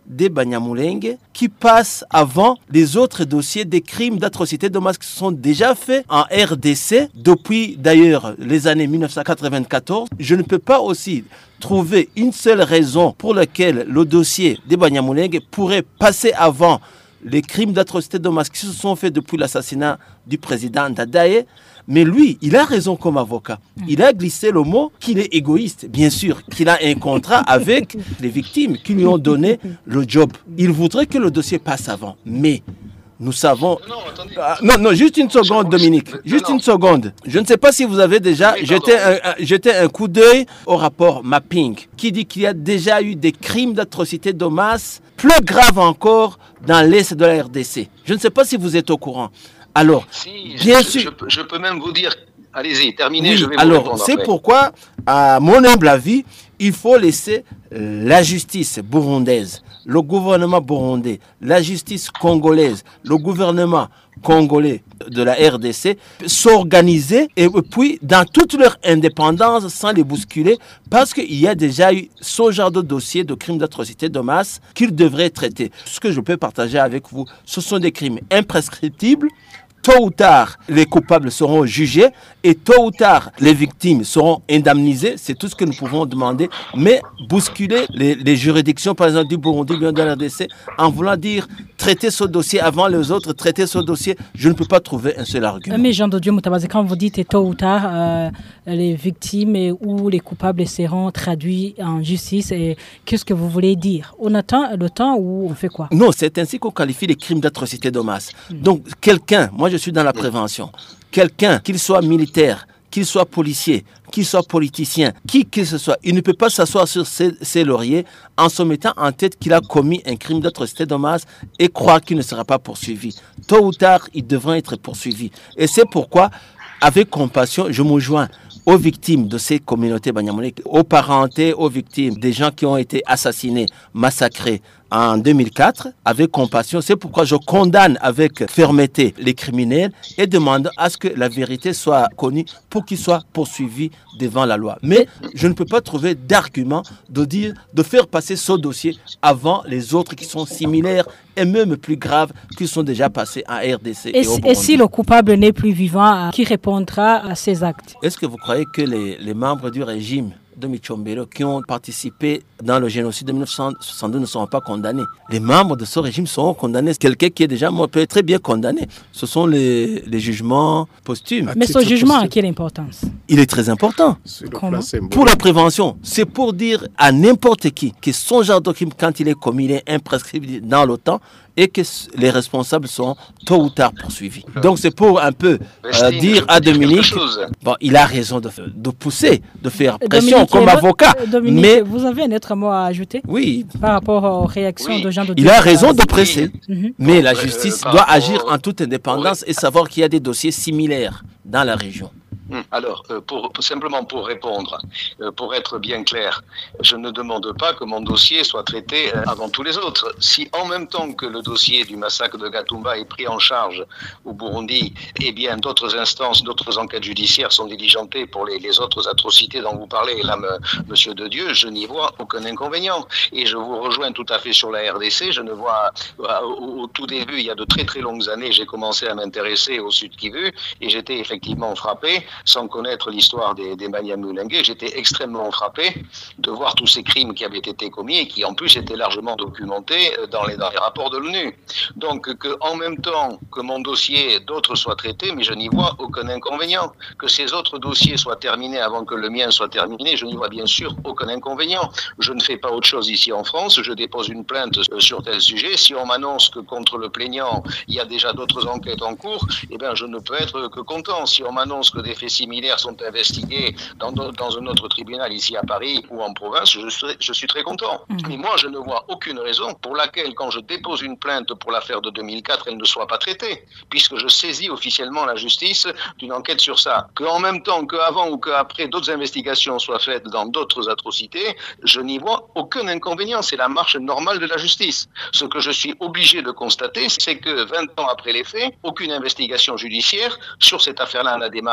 des Banyamulenge qui passe avant les autres dossiers des crimes d'atrocité de masse qui sont déjà faits en R D C depuis d'ailleurs les années mille neuf cent quatre-vingt-quatorze. Je ne peux pas aussi trouver une seule raison pour laquelle le dossier des Banyamulenge pourrait passer avant les crimes d'atrocité de masse qui se sont faits depuis l'assassinat du président Dadaye. Mais lui, il a raison comme avocat. Il a glissé le mot qu'il est égoïste, bien sûr, qu'il a un contrat avec les victimes qui lui ont donné le job. Il voudrait que le dossier passe avant. Mais nous savons... Non, ah, non, non, juste une seconde, Dominique. Juste une seconde. Je ne sais pas si vous avez déjà oui, jeté, un, un, jeté un coup d'œil au rapport Mapping, qui dit qu'il y a déjà eu des crimes d'atrocité de masse plus graves encore dans l'Est de la R D C. Je ne sais pas si vous êtes au courant. Alors, si, bien je, sûr... Je, je peux même vous dire... Allez-y, terminez, oui, je vais vous alors, répondre c'est après. pourquoi, à mon humble avis, il faut laisser la justice burundaise, le gouvernement burundais, la justice congolaise, le gouvernement congolais de la R D C s'organiser et puis dans toute leur indépendance sans les bousculer parce qu'il y a déjà eu ce genre de dossier de crimes d'atrocité de masse qu'ils devraient traiter. Ce que je peux partager avec vous, ce sont des crimes imprescriptibles. Tôt ou tard, les coupables seront jugés et tôt ou tard, les victimes seront indemnisées. C'est tout ce que nous pouvons demander. Mais bousculer les, les juridictions, par exemple, du Burundi, bien de la R D C, en voulant dire traiter ce dossier avant les autres, traiter ce dossier, je ne peux pas trouver un seul argument. Mais Jean de Dieu Moutabazi, quand vous dites tôt ou tard, euh, les victimes et, ou les coupables seront traduits en justice, et qu'est-ce que vous voulez dire? On attend le temps ou on fait quoi? Non, c'est ainsi qu'on qualifie les crimes d'atrocité de masse. Mmh. Donc, quelqu'un, moi je suis dans la prévention, quelqu'un, qu'il soit militaire, qu'il soit policier, qu'il soit politicien, qui que ce soit, il ne peut pas s'asseoir sur ses, ses lauriers en se mettant en tête qu'il a commis un crime d'atrocité de masse et croire qu'il ne sera pas poursuivi. Tôt ou tard, il devra être poursuivi. Et c'est pourquoi, avec compassion, je me joins aux victimes de ces communautés Banyamulenge, aux parentés, aux victimes des gens qui ont été assassinés, massacrés en deux mille quatre, avec compassion. C'est pourquoi je condamne avec fermeté les criminels et demande à ce que la vérité soit connue pour qu'ils soient poursuivis devant la loi. Mais je ne peux pas trouver d'argument de dire, de faire passer ce dossier avant les autres qui sont similaires et même plus graves qui sont déjà passés en R D C. Et, et, au et si le coupable n'est plus vivant, qui répondra à ces actes? Est-ce que vous croyez que les, les membres du régime de Michombero qui ont participé dans le génocide de mille neuf cent soixante-deux ne seront pas condamnés? Les membres de ce régime seront condamnés. Quelqu'un qui est déjà mort peut être très bien condamné. Ce sont les, les jugements posthumes. Mais ce jugement a quelle importance? Il est très important. Pour la prévention, c'est pour dire à n'importe qui que son genre de crime, quand il est commis, il est imprescriptible dans le temps et que les responsables seront tôt ou tard poursuivis. Donc c'est pour un peu euh, dire à Dominique, bon, il a raison de, de pousser, de faire pression Dominique, comme avocat. Dominique, mais vous avez un autre mot à ajouter? Oui. Par rapport aux réactions oui. de Jean de Il a raison de presser, oui. mais la justice euh, doit rapport... agir en toute indépendance oui. et savoir qu'il y a des dossiers similaires dans la région. Alors, euh, pour, simplement pour répondre, euh, pour être bien clair, je ne demande pas que mon dossier soit traité euh, avant tous les autres. Si en même temps que le dossier du massacre de Gatumba est pris en charge au Burundi, eh bien d'autres instances, d'autres enquêtes judiciaires sont diligentées pour les, les autres atrocités dont vous parlez, là, me, Monsieur de Dieu, je n'y vois aucun inconvénient. Et je vous rejoins tout à fait sur la R D C. Je ne vois, euh, au, au tout début, il y a de très très longues années, j'ai commencé à m'intéresser au Sud Kivu et j'étais effectivement frappé. Sans connaître l'histoire des, des Banyamulenge, j'étais extrêmement frappé de voir tous ces crimes qui avaient été commis et qui en plus étaient largement documentés dans les, dans les rapports de l'ONU. Donc que en même temps que mon dossier, d'autres soient traités, mais je n'y vois aucun inconvénient. Que ces autres dossiers soient terminés avant que le mien soit terminé, je n'y vois bien sûr aucun inconvénient. Je ne fais pas autre chose ici en France, je dépose une plainte sur tel sujet. Si on m'annonce que contre le plaignant, il y a déjà d'autres enquêtes en cours, eh bien je ne peux être que content. Si on m'annonce que des faits similaires sont investigués dans, dans un autre tribunal ici à Paris ou en province, je, serai, je suis très content. Mmh. Mais moi, je ne vois aucune raison pour laquelle, quand je dépose une plainte pour l'affaire de deux mille quatre, elle ne soit pas traitée, puisque je saisis officiellement la justice d'une enquête sur ça. Qu'en même temps, qu'avant ou qu'après, d'autres investigations soient faites dans d'autres atrocités, je n'y vois aucun inconvénient. C'est la marche normale de la justice. Ce que je suis obligé de constater, c'est que vingt ans après les faits, aucune investigation judiciaire sur cette affaire-là n'a démarré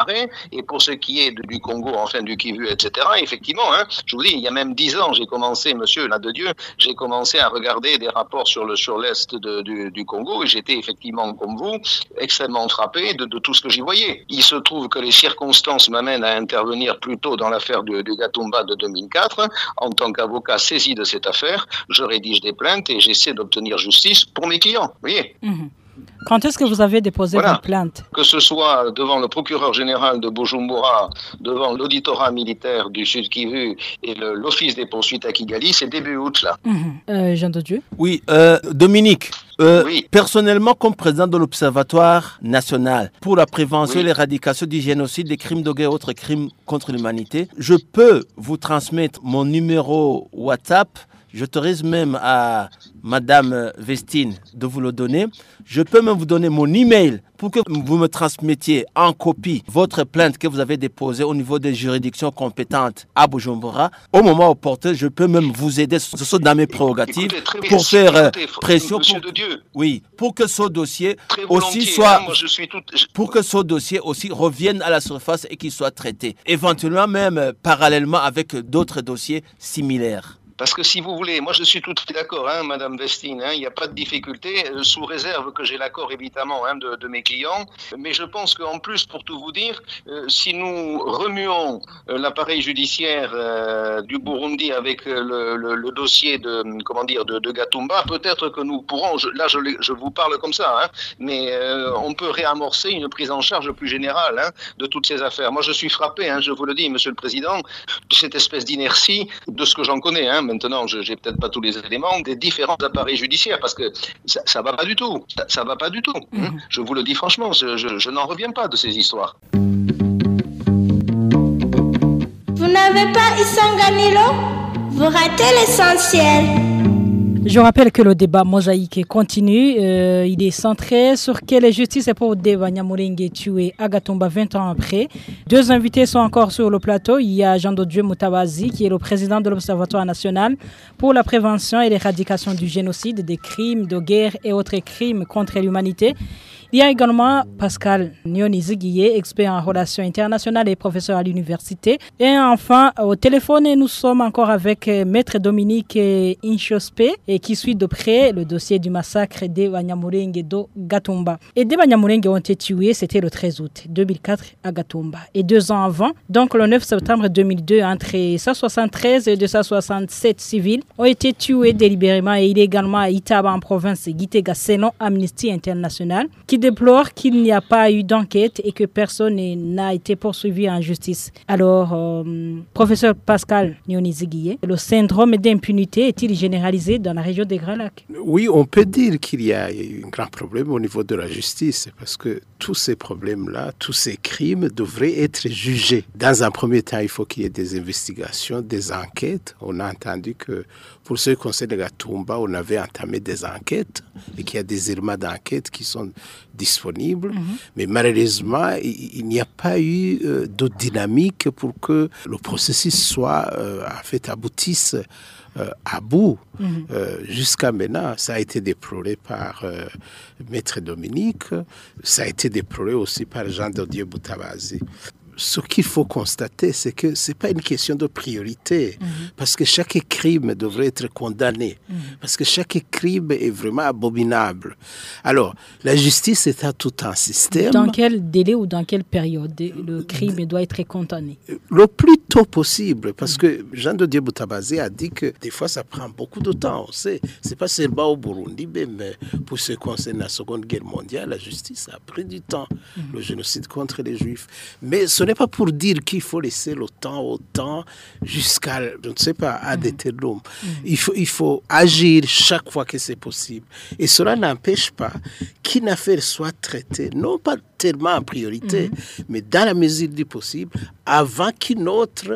Et pour ce qui est de, du Congo, enfin du Kivu, et cetera, effectivement, hein, je vous dis, il y a même dix ans, j'ai commencé, monsieur, là de Dieu, j'ai commencé à regarder des rapports sur le sur l'Est de, du, du Congo et j'étais effectivement, comme vous, extrêmement frappé de, de tout ce que j'y voyais. Il se trouve que les circonstances m'amènent à intervenir plutôt dans l'affaire du, du Gatumba de deux mille quatre. En tant qu'avocat saisi de cette affaire, je rédige des plaintes et j'essaie d'obtenir justice pour mes clients. Vous voyez ? Mmh. Quand est-ce que vous avez déposé voilà. vos plaintes ? Que ce soit devant le procureur général de Bujumbura, devant l'auditorat militaire du Sud Kivu et le, l'office des poursuites à Kigali, c'est début août là. Mmh. Euh, Jean de Dieu ? Oui, euh, Dominique. Euh, oui. Personnellement, comme président de l'Observatoire national pour la prévention oui. et l'éradication du génocide, des crimes de guerre et autres crimes contre l'humanité, je peux vous transmettre mon numéro WhatsApp. J'autorise même à Madame Vestine de vous le donner. Je peux même vous donner mon email pour que vous me transmettiez en copie votre plainte que vous avez déposée au niveau des juridictions compétentes à Bujumbura. Au moment opportun, je peux même vous aider, ce sont dans mes prérogatives, écoutez, pour bien, faire écoutez, pression Monsieur pour, de Dieu. Oui, pour que ce dossier Très aussi hein, soit, moi je suis tout... pour que ce dossier aussi revienne à la surface et qu'il soit traité, éventuellement même euh, parallèlement avec d'autres dossiers similaires. Parce que si vous voulez, moi je suis tout à fait d'accord, hein, Madame Vestine, hein, il n'y a pas de difficulté, euh, sous réserve que j'ai l'accord évidemment hein, de, de mes clients. Mais je pense qu'en plus, pour tout vous dire, euh, si nous remuons euh, l'appareil judiciaire euh, du Burundi avec euh, le, le, le dossier de comment dire de, de Gatumba, peut-être que nous pourrons, je, là je, je vous parle comme ça, hein, mais euh, on peut réamorcer une prise en charge plus générale hein, de toutes ces affaires. Moi je suis frappé, hein, je vous le dis, Monsieur le Président, de cette espèce d'inertie, de ce que j'en connais. Hein, maintenant, je n'ai peut-être pas tous les éléments des différents appareils judiciaires parce que ça, ça va pas du tout. Ça, ça va pas du tout. Hein. Mmh. Je vous le dis franchement, je, je, je n'en reviens pas de ces histoires. Vous n'avez pas Isanganilo ? Vous ratez l'essentiel. Je rappelle que le débat mosaïque continue. Euh, il est centré sur quelle justice est pour Deba Nyamulenge tué à Gatumba vingt ans après. Deux invités sont encore sur le plateau. Il y a Jean de Dieu Mutabazi, qui est le président de l'Observatoire national pour la prévention et l'éradication du génocide, des crimes de guerre et autres crimes contre l'humanité. Il y a également Pascal Nyoni-Ziguié, expert en relations internationales et professeur à l'université. Et enfin, au téléphone, nous sommes encore avec Maître Dominique Inchospe, qui suit de près le dossier du massacre des Banyamulenge de Gatumba. Et des Banyamulenge ont été tués, c'était le treize août deux mille quatre à Gatumba. Et deux ans avant, donc le neuf septembre deux mille deux, entre cent soixante-treize et deux cent soixante-sept civils ont été tués délibérément et illégalement à Itaba en province Gitega selon Amnesty International, qui déplore qu'il n'y a pas eu d'enquête et que personne n'a été poursuivi en justice. Alors, euh, professeur Pascal Nyoni-Ziguié, le syndrome d'impunité est-il généralisé dans la région des Grands Lacs? Oui, on peut dire qu'il y a un grand problème au niveau de la justice parce que tous ces problèmes-là, tous ces crimes devraient être jugés. Dans un premier temps, il faut qu'il y ait des investigations, des enquêtes. On a entendu que pour ce qui concerne le Gatumba, on avait entamé des enquêtes et qu'il y a des éléments d'enquête qui sont disponibles. Mm-hmm. Mais malheureusement, il, il n'y a pas eu euh, de dynamique pour que le processus soit, euh, en fait, aboutisse Euh, à bout. Mmh. Euh, jusqu'à maintenant, ça a été déploré par euh, Maître Dominique, ça a été déploré aussi par Jean de Dieu Mutabazi. Ce qu'il faut constater, c'est que ce n'est pas une question de priorité, mmh. parce que chaque crime devrait être condamné, mmh. parce que chaque crime est vraiment abominable. Alors, la justice est à tout un système. Dans quel délai ou dans quelle période le crime doit être condamné? Le plus tôt possible, parce mmh. que Jean de Dieu Mutabazi a dit que des fois, ça prend beaucoup de temps. Ce n'est pas seulement au Burundi, mais pour ce qui concerne la Seconde Guerre mondiale, la justice a pris du temps, mmh. le génocide contre les Juifs. Mais ce n'est pas pour dire qu'il faut laisser le temps au temps jusqu'à, je ne sais pas, à des termes. Il faut, il faut agir chaque fois que c'est possible. Et cela n'empêche pas qu'une affaire soit traitée, non pas tellement en priorité, mmh. mais dans la mesure du possible, avant qu'une autre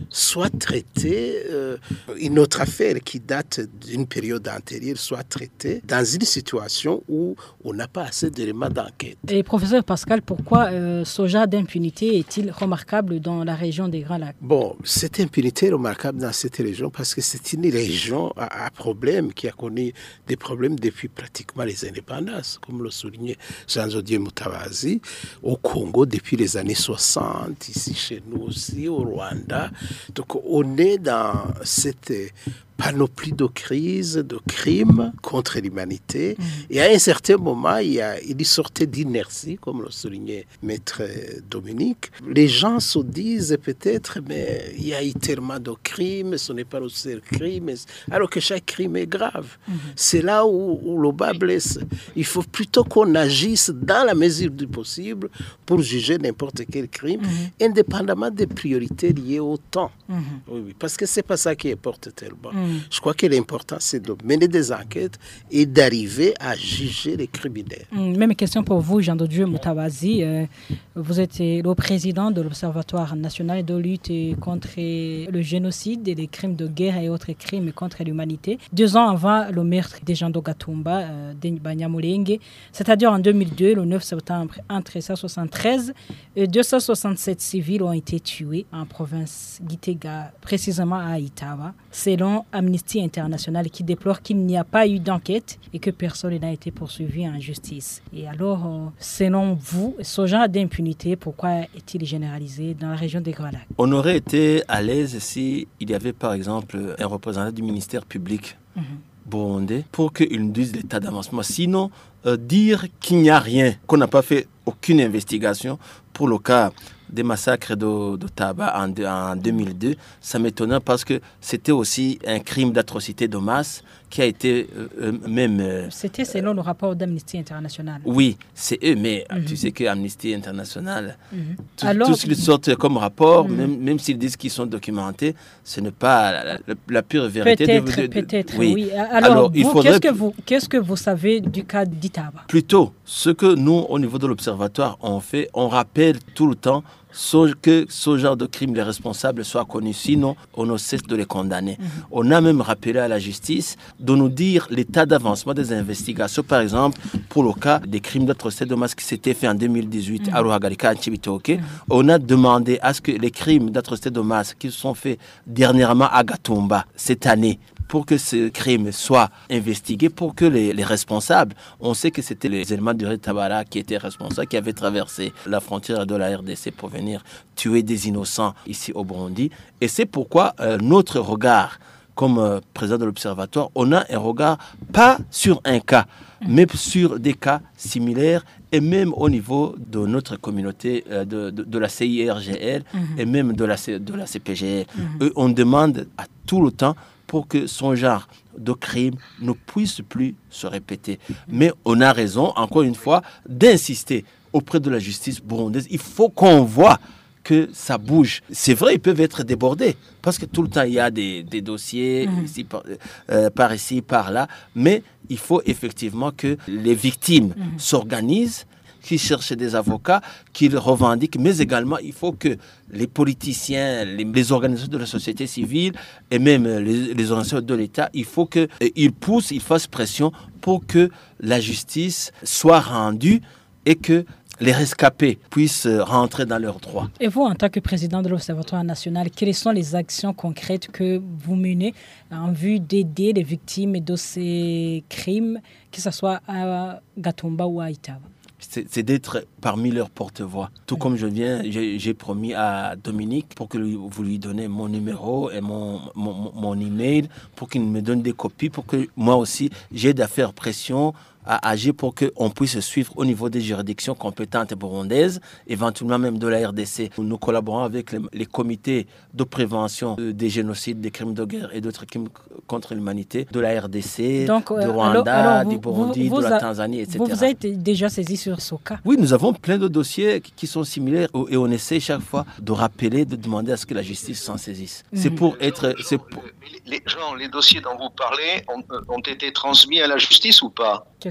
soit traitée, euh, une autre affaire qui date d'une période antérieure soit traitée dans une situation où on n'a pas assez d'éléments d'enquête. Et professeur Pascal, pourquoi euh, ce genre d'impunité est-il remarquable dans la région des Grands Lacs? Bon, cette impunité est remarquable dans cette région parce que c'est une région à, à problème qui a connu des problèmes depuis pratiquement les indépendances, comme le soulignait Jean-Jodier Mutabazi, au Congo depuis les années soixante, ici chez nous aussi, au Rwanda. Donc on est dans cette panoplie de crises, de crimes contre l'humanité. Mmh. Et à un certain moment, il y a une sorte d'inertie, comme le soulignait Maître Dominique. Les gens se disent peut-être, mais il y a eu tellement de crimes, ce n'est pas le seul crime, alors que chaque crime est grave. Mmh. C'est là où, où le bas blesse. Il faut plutôt qu'on agisse dans la mesure du possible pour juger n'importe quel crime, mmh. indépendamment des priorités liées au temps. Mmh. Oui, oui, parce que ce n'est pas ça qui importe tellement. Mmh. Je crois que l'important, c'est de mener des enquêtes et d'arriver à juger les criminels. Même question pour vous, Jean-Jodier Mutabazi. Euh, vous êtes le président de l'Observatoire national de lutte contre le génocide et les crimes de guerre et autres crimes contre l'humanité. Deux ans avant le meurtre des gens de Gatumba, euh, de Banyamulenge, c'est-à-dire en deux mille deux, le neuf septembre mille neuf cent soixante-treize, deux cent soixante-sept civils ont été tués en province Gitega, précisément à Itaba, selon Amnesty International qui déplore qu'il n'y a pas eu d'enquête et que personne n'a été poursuivi en justice. Et alors, euh, selon vous, ce genre d'impunité, pourquoi est-il généralisé dans la région des Grands Lacs? On aurait été à l'aise s'il y avait par exemple un représentant du ministère public mm-hmm. burundais pour qu'il nous dise l'état d'avancement. Sinon, euh, dire qu'il n'y a rien, qu'on n'a pas fait aucune investigation pour le cas des massacres de, de Taba en, en deux mille deux, ça m'étonnait parce que c'était aussi un crime d'atrocité de masse qui a été euh, même... Euh, c'était selon euh, le rapport d'Amnesty International. Oui, c'est eux, mais mm-hmm. tu sais qu'Amnesty International, mm-hmm. tout ce qu'ils sortent comme rapport, mm-hmm. même, même s'ils disent qu'ils sont documentés, ce n'est pas la, la, la pure vérité. Peut-être, de, de, de, peut-être, oui. oui. Alors, Alors vous, faudrait... qu'est-ce, que vous, qu'est-ce que vous savez du cas d'Itaba? Plutôt, ce que nous, au niveau de l'Observatoire, on fait, on rappelle tout le temps que ce genre de crime, les responsables soient connus. Sinon, on ne cesse de les condamner. Mm-hmm. On a même rappelé à la justice de nous dire l'état d'avancement des investigations. Par exemple, pour le cas des crimes d'atrocité de masse qui s'étaient faits en deux mille dix-huit mm-hmm. à Ruhagarika, à Chibitoke, mm-hmm. on a demandé à ce que les crimes d'atrocité de masse qui se sont faits dernièrement à Gatumba cette année, pour que ce crime soit investigué, pour que les, les responsables, on sait que c'était les éléments du Red Tabara qui étaient responsables, qui avaient traversé la frontière de la R D C pour venir tuer des innocents ici au Burundi. Et c'est pourquoi euh, notre regard, comme euh, président de l'Observatoire, on a un regard pas sur un cas, mais sur des cas similaires, et même au niveau de notre communauté, euh, de, de, de la C I R G L, mm-hmm. et même de la, de la C P G L. Mm-hmm. Eux, on demande à tout le temps pour que son genre de crime ne puisse plus se répéter. Mais on a raison, encore une fois, d'insister auprès de la justice burundaise. Il faut qu'on voit que ça bouge. C'est vrai, ils peuvent être débordés, parce que tout le temps, il y a des, des dossiers, mmh. ici, par, euh, par ici, par là. Mais il faut effectivement que les victimes mmh. s'organisent, qui cherchent des avocats, qui le revendiquent, mais également il faut que les politiciens, les, les organisations de la société civile et même les, les organisations de l'État, il faut qu'ils poussent, ils fassent pression pour que la justice soit rendue et que les rescapés puissent rentrer dans leurs droits. Et vous, en tant que président de l'Observatoire national, quelles sont les actions concrètes que vous menez en vue d'aider les victimes de ces crimes, que ce soit à Gatumba ou à Itaba? C'est, c'est d'être parmi leurs porte-voix. Tout comme je viens, j'ai, j'ai promis à Dominique pour que lui, vous lui donnez mon numéro et mon, mon, mon email pour qu'il me donne des copies, pour que moi aussi j'aide à faire pression, à agir pour qu'on puisse suivre au niveau des juridictions compétentes burundaises, éventuellement même de la R D C. Nous collaborons avec les, les comités de prévention des génocides, des crimes de guerre et d'autres crimes contre l'humanité, de la R D C, Donc, euh, du Rwanda, alors, alors vous, du Burundi, vous, vous, de la Tanzanie, et cetera. Vous vous êtes déjà saisi sur ce cas? Oui, nous avons plein de dossiers qui sont similaires et on essaie chaque fois de rappeler, de demander à ce que la justice s'en saisisse. Mmh. C'est pour être... C'est pour... Les, Jean, les dossiers dont vous parlez ont, ont été transmis à la justice ou pas? Question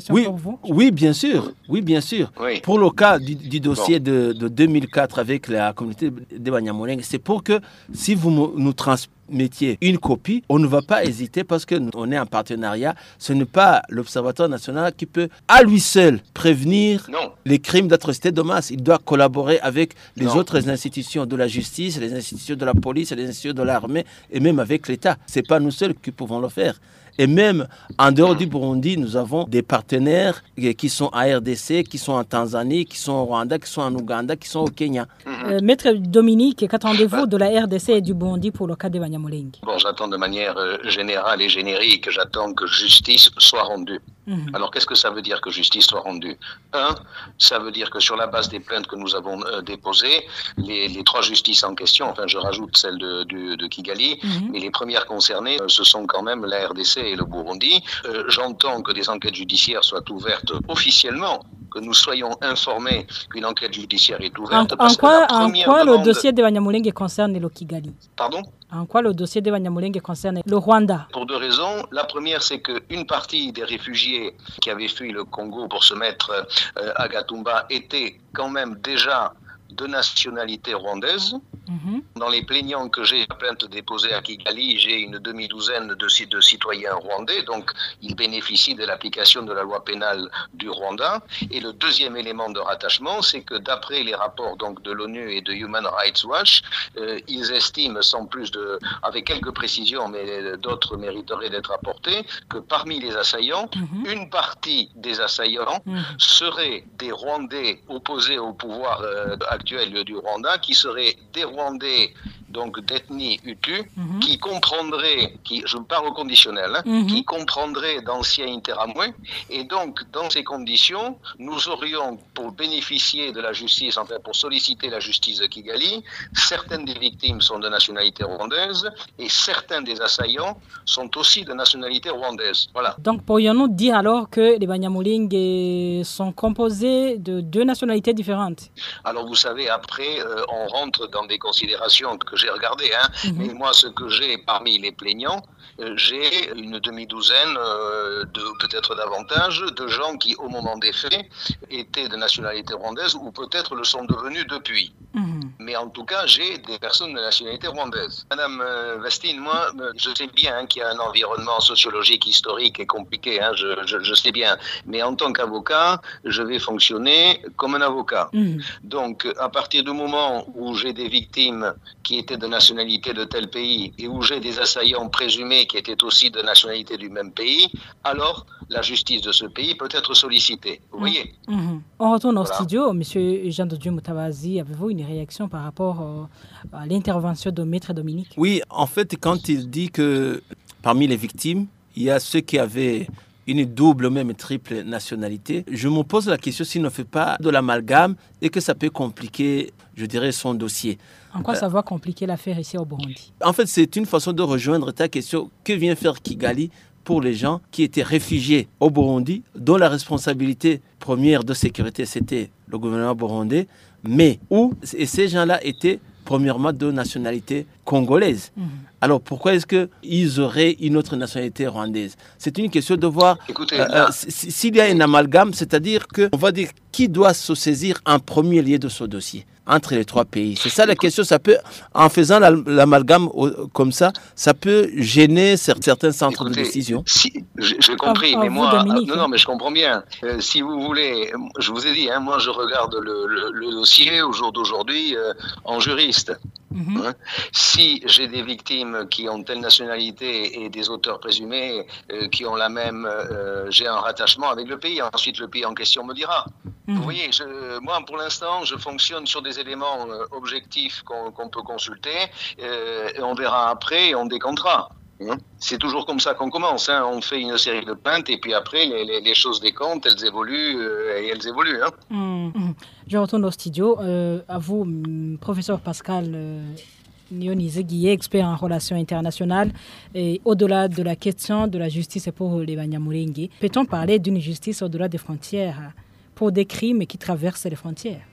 question oui, pour vous. Oui, bien sûr. Oui, bien sûr. Oui. Pour le cas du, du dossier bon. de, de deux mille quatre avec la communauté de Banyamulenge, c'est pour que si vous nous transmettiez une copie, on ne va pas hésiter parce qu'on est en partenariat. Ce n'est pas l'Observatoire national qui peut à lui seul prévenir non. les crimes d'atrocité de masse. Il doit collaborer avec les non. autres institutions de la justice, les institutions de la police, les institutions de l'armée et même avec l'État. Ce n'est pas nous seuls qui pouvons le faire. Et même en dehors du Burundi, nous avons des partenaires qui sont en R D C, qui sont en Tanzanie, qui sont au Rwanda, qui sont en Ouganda, qui sont au Kenya. Euh, Maître Dominique, qu'attendez-vous de la R D C et du Burundi pour le cas des Banyamulenge? Bon, j'attends de manière euh, générale et générique, j'attends que justice soit rendue. Mmh. Alors, qu'est-ce que ça veut dire que justice soit rendue? Un, ça veut dire que sur la base des plaintes que nous avons euh, déposées, les, les trois justices en question, enfin je rajoute celle de, de, de Kigali, mmh. mais les premières concernées, euh, ce sont quand même la R D C et le Burundi. Euh, j'entends que des enquêtes judiciaires soient ouvertes officiellement, que nous soyons informés qu'une enquête judiciaire est ouverte. En, parce en quoi, que en quoi demande... le dossier de Banyamulenge concerne le Kigali? Pardon? En quoi le dossier de Banyamulenge concerne le Rwanda? Pour deux raisons. La première, c'est qu'une partie des réfugiés qui avaient fui le Congo pour se mettre euh, à Gatumba étaient quand même déjà de nationalité rwandaise. Mmh. Dans les plaignants que j'ai, la plainte déposée à Kigali, j'ai une demi-douzaine de, de citoyens rwandais, donc ils bénéficient de l'application de la loi pénale du Rwanda. Et le deuxième élément de rattachement, c'est que d'après les rapports donc, de l'ONU et de Human Rights Watch, euh, ils estiment, sans plus de, avec quelques précisions, mais d'autres mériteraient d'être apportées, que parmi les assaillants, mmh. une partie des assaillants mmh. seraient des Rwandais opposés au pouvoir euh, actuel du Rwanda, qui seraient des Rwandais donc d'ethnie Hutu, mm-hmm. qui comprendraient, qui, je parle au conditionnel, hein, mm-hmm. qui comprendraient d'anciens Interamwe, et donc dans ces conditions, nous aurions, pour bénéficier de la justice, enfin pour solliciter la justice de Kigali, certaines des victimes sont de nationalité rwandaise, et certains des assaillants sont aussi de nationalité rwandaise. Voilà. Donc pourrions-nous dire alors que les Banyamulenge sont composés de deux nationalités différentes? Alors vous savez, après, euh, on rentre dans des considérations que j'ai regardées, hein, mm-hmm. mais moi, ce que j'ai parmi les plaignants, euh, j'ai une demi-douzaine, euh, de, peut-être davantage, de gens qui, au moment des faits, étaient de nationalité rwandaise ou peut-être le sont devenus depuis. Mm-hmm. Mais en tout cas, j'ai des personnes de nationalité rwandaise. Madame euh, Vestine, moi, je sais bien hein, qu'il y a un environnement sociologique, historique et compliqué, hein, je, je, je sais bien. Mais en tant qu'avocat, je vais fonctionner comme un avocat. Mm-hmm. Donc, à partir du moment où j'ai des victimes qui étaient de nationalité de tel pays et où j'ai des assaillants présumés qui étaient aussi de nationalité du même pays, alors la justice de ce pays peut être sollicitée. Vous mmh. voyez mmh. On retourne voilà. au studio. Monsieur Jean de Dieu Moutabazi, avez-vous une réaction par rapport euh, à l'intervention de Maître Dominique? Oui, en fait, quand il dit que parmi les victimes, il y a ceux qui avaient une double, même triple nationalité, je me pose la question s'il ne fait pas de l'amalgame et que ça peut compliquer, je dirais, son dossier. En quoi euh, ça va compliquer l'affaire ici au Burundi? En fait, c'est une façon de rejoindre ta question. Que vient faire Kigali pour les gens qui étaient réfugiés au Burundi, dont la responsabilité première de sécurité, c'était le gouvernement burundais, mais où et ces gens-là étaient premièrement de nationalité congolaise. Mmh. Alors pourquoi est-ce qu'ils auraient une autre nationalité rwandaise? C'est une question de voir. Écoutez, euh, euh, s'il y a un amalgame, c'est-à-dire qu'on va dire qui doit se saisir en premier lieu de ce dossier entre les trois pays. C'est ça la question. Ça peut, en faisant l'amalgame comme ça, ça peut gêner certains centres Écoutez, de décision. Si, j'ai compris, ah, mais moi, Dominique, non, non, mais je comprends bien. Euh, si vous voulez, je vous ai dit, hein, moi, je regarde le, le, le dossier au jour d'aujourd'hui euh, en juriste. Mm-hmm. Hein. Si j'ai des victimes qui ont telle nationalité et des auteurs présumés euh, qui ont la même, euh, j'ai un rattachement avec le pays. Ensuite, le pays en question me dira. Mm-hmm. Vous voyez, je, moi, pour l'instant, je fonctionne sur des éléments euh, objectifs qu'on qu'on peut consulter euh, et on verra après et on décomptera. Hein. C'est toujours comme ça qu'on commence. Hein. On fait une série de plaintes et puis après, les, les, les choses décomptent, elles évoluent euh, et elles évoluent. Hein. Mm-hmm. Je retourne au studio. Euh, à vous, professeur Pascal euh, Nyonize Guillet, expert en relations internationales. Et au-delà de la question de la justice pour les Banyamulenge, peut-on parler d'une justice au-delà des frontières pour des crimes qui traversent les frontières?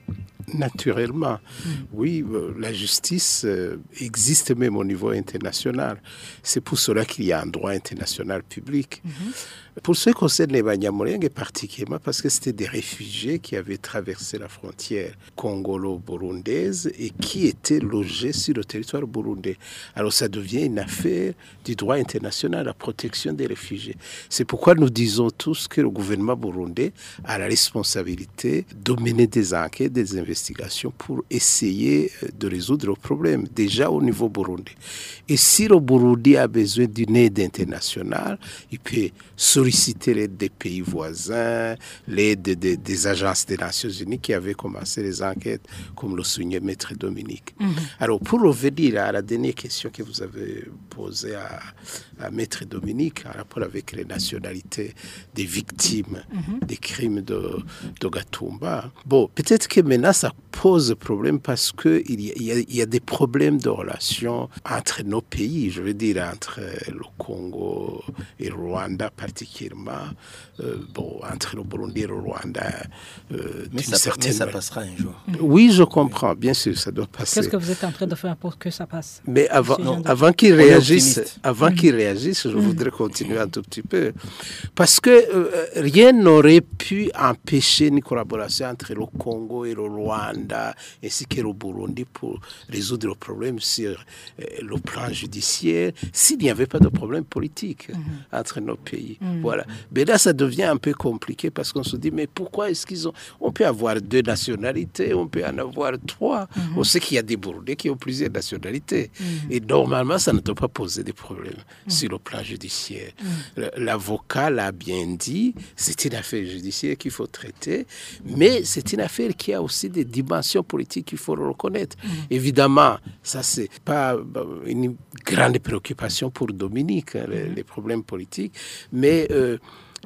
Naturellement, mmh. oui, euh, la justice euh, existe même au niveau international. C'est pour cela qu'il y a un droit international public. Mmh. Pour ce qui concerne les Banyamulenge, particulièrement parce que c'était des réfugiés qui avaient traversé la frontière congolo-burundaise et qui étaient logés sur le territoire burundais. Alors ça devient une affaire du droit international, la protection des réfugiés. C'est pourquoi nous disons tous que le gouvernement burundais a la responsabilité de mener des enquêtes, des investigations pour essayer de résoudre le problème, déjà au niveau burundais. Et si le Burundi a besoin d'une aide internationale, il peut solliciter l'aide des pays voisins, l'aide des, des, des agences des Nations Unies qui avaient commencé les enquêtes, comme le soulignait Maître Dominique. Mm-hmm. Alors, pour revenir à la dernière question que vous avez posée à, à Maître Dominique, en rapport avec les nationalités des victimes mm-hmm. des crimes de, de Gatumba, bon, peut-être que maintenant ça pose problème parce qu'il y, y, y a des problèmes de relations entre nos pays, je veux dire entre le Congo et le Rwanda particulièrement, euh, bon, entre le Burundi et le Rwanda. Euh, mais, ça, certaine... mais ça passera un jour. Oui, je comprends, bien sûr, ça doit passer. Qu'est-ce que vous êtes en train de faire pour que ça passe? Mais avant, non, avant qu'il réagisse, avant mmh. qu'il réagisse, je mmh. voudrais continuer un tout petit peu. Parce que euh, rien n'aurait pu empêcher une collaboration entre le Congo et le Rwanda, ainsi que le Burundi, pour résoudre le problème sur euh, le plan judiciaire, s'il n'y avait pas de problème politique mmh. entre nos pays. Mmh. Voilà. Mais là, ça devient un peu compliqué parce qu'on se dit, mais pourquoi est-ce qu'ils ont... On peut avoir deux nationalités, on peut en avoir trois. Mmh. On sait qu'il y a des Burundais qui ont plusieurs nationalités. Mmh. Et normalement, ça ne doit pas poser des problèmes mmh. sur le plan judiciaire. Mmh. L'avocat l'a bien dit, c'est une affaire judiciaire qu'il faut traiter, mais c'est une affaire qui a aussi des dimensions politiques qu'il faut reconnaître. Mmh. Évidemment, ça, c'est pas une grande préoccupation pour Dominique, hein, les, les problèmes politiques, mais euh,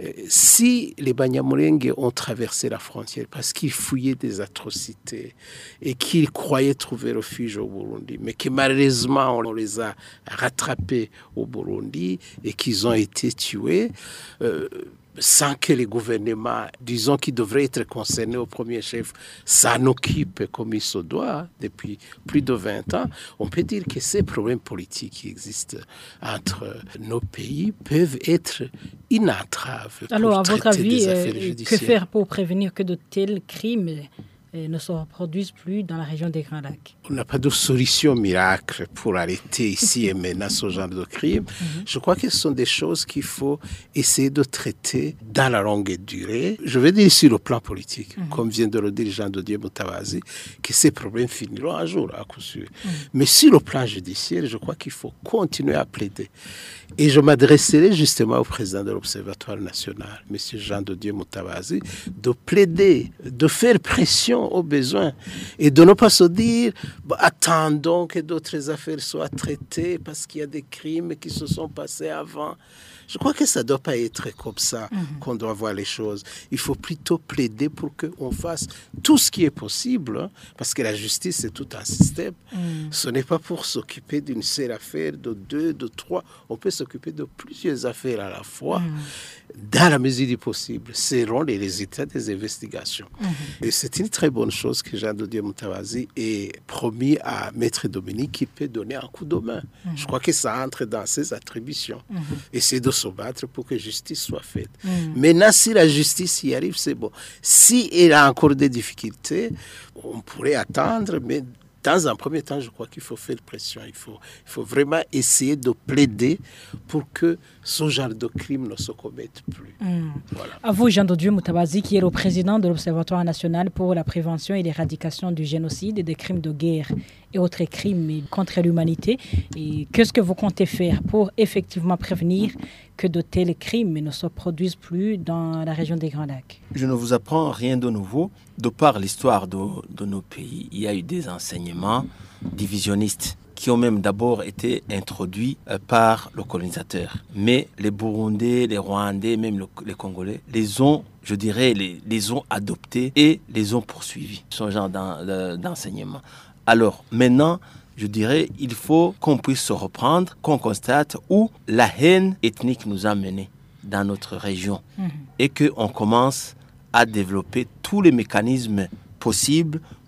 si les Banyamulenge ont traversé la frontière parce qu'ils fouillaient des atrocités et qu'ils croyaient trouver refuge au Burundi, mais que malheureusement on les a rattrapés au Burundi et qu'ils ont été tués, euh, sans que les gouvernements, disons, qui devraient être concernés au premier chef, s'en occupent comme il se doit depuis plus de vingt ans, on peut dire que ces problèmes politiques qui existent entre nos pays peuvent être une entrave. Alors, à votre avis, euh, que faire pour prévenir que de tels crimes ne se reproduisent plus dans la région des Grands Lacs? On n'a pas de solution miracle pour arrêter ici et maintenant ce genre de crime. Mm-hmm. Je crois que ce sont des choses qu'il faut essayer de traiter dans la longue durée. Je vais dire sur le plan politique, mm-hmm. comme vient de le dire Jean de Dieu Mutabazi, que ces problèmes finiront un jour, à coup sûr. Mm-hmm. Mais sur le plan judiciaire, je crois qu'il faut continuer à plaider. Et je m'adresserai justement au président de l'Observatoire national, M. Jean de Dieu Mutabazi, de plaider, de faire pression aux besoins et de ne pas se dire bah, attendons que d'autres affaires soient traitées parce qu'il y a des crimes qui se sont passés avant. Je crois que ça ne doit pas être comme ça mmh. qu'on doit voir les choses. Il faut plutôt plaider pour qu'on fasse tout ce qui est possible, hein, parce que la justice, c'est tout un système. Mmh. Ce n'est pas pour s'occuper d'une seule affaire, de deux, de trois. On peut s'occuper de plusieurs affaires à la fois, mmh. dans la mesure du possible, selon les résultats des investigations. Mmh. Et c'est une très bonne chose que Jean de Dieu Mutabazi ait promis à Maître Dominique qui peut donner un coup de main. Mmh. Je crois que ça entre dans ses attributions. Mmh. Et c'est de se battre pour que justice soit faite. Mmh. Maintenant, si la justice y arrive, c'est bon. Si elle a encore des difficultés, on pourrait attendre, mais dans un premier temps, je crois qu'il faut faire pression. Il faut, il faut vraiment essayer de plaider pour que ce genre de crime ne se commette plus. Mmh. Voilà. À vous, Jean de Dieu Mutabazi, qui est le président de l'Observatoire national pour la prévention et l'éradication du génocide et des crimes de guerre et autres crimes contre l'humanité. Et qu'est-ce que vous comptez faire pour effectivement prévenir que de tels crimes ne se produisent plus dans la région des Grands Lacs? Je ne vous apprends rien de nouveau. De par l'histoire de, de nos pays, il y a eu des enseignements divisionnistes qui ont même d'abord été introduits par le colonisateur. Mais les Burundais, les Rwandais, même le, les Congolais, les ont, je dirais, les, les ont adoptés et les ont poursuivis, ce genre d'enseignement. Alors, maintenant, je dirais, il faut qu'on puisse se reprendre, qu'on constate où la haine ethnique nous a menés dans notre région mmh. et qu'on commence à développer tous les mécanismes possibles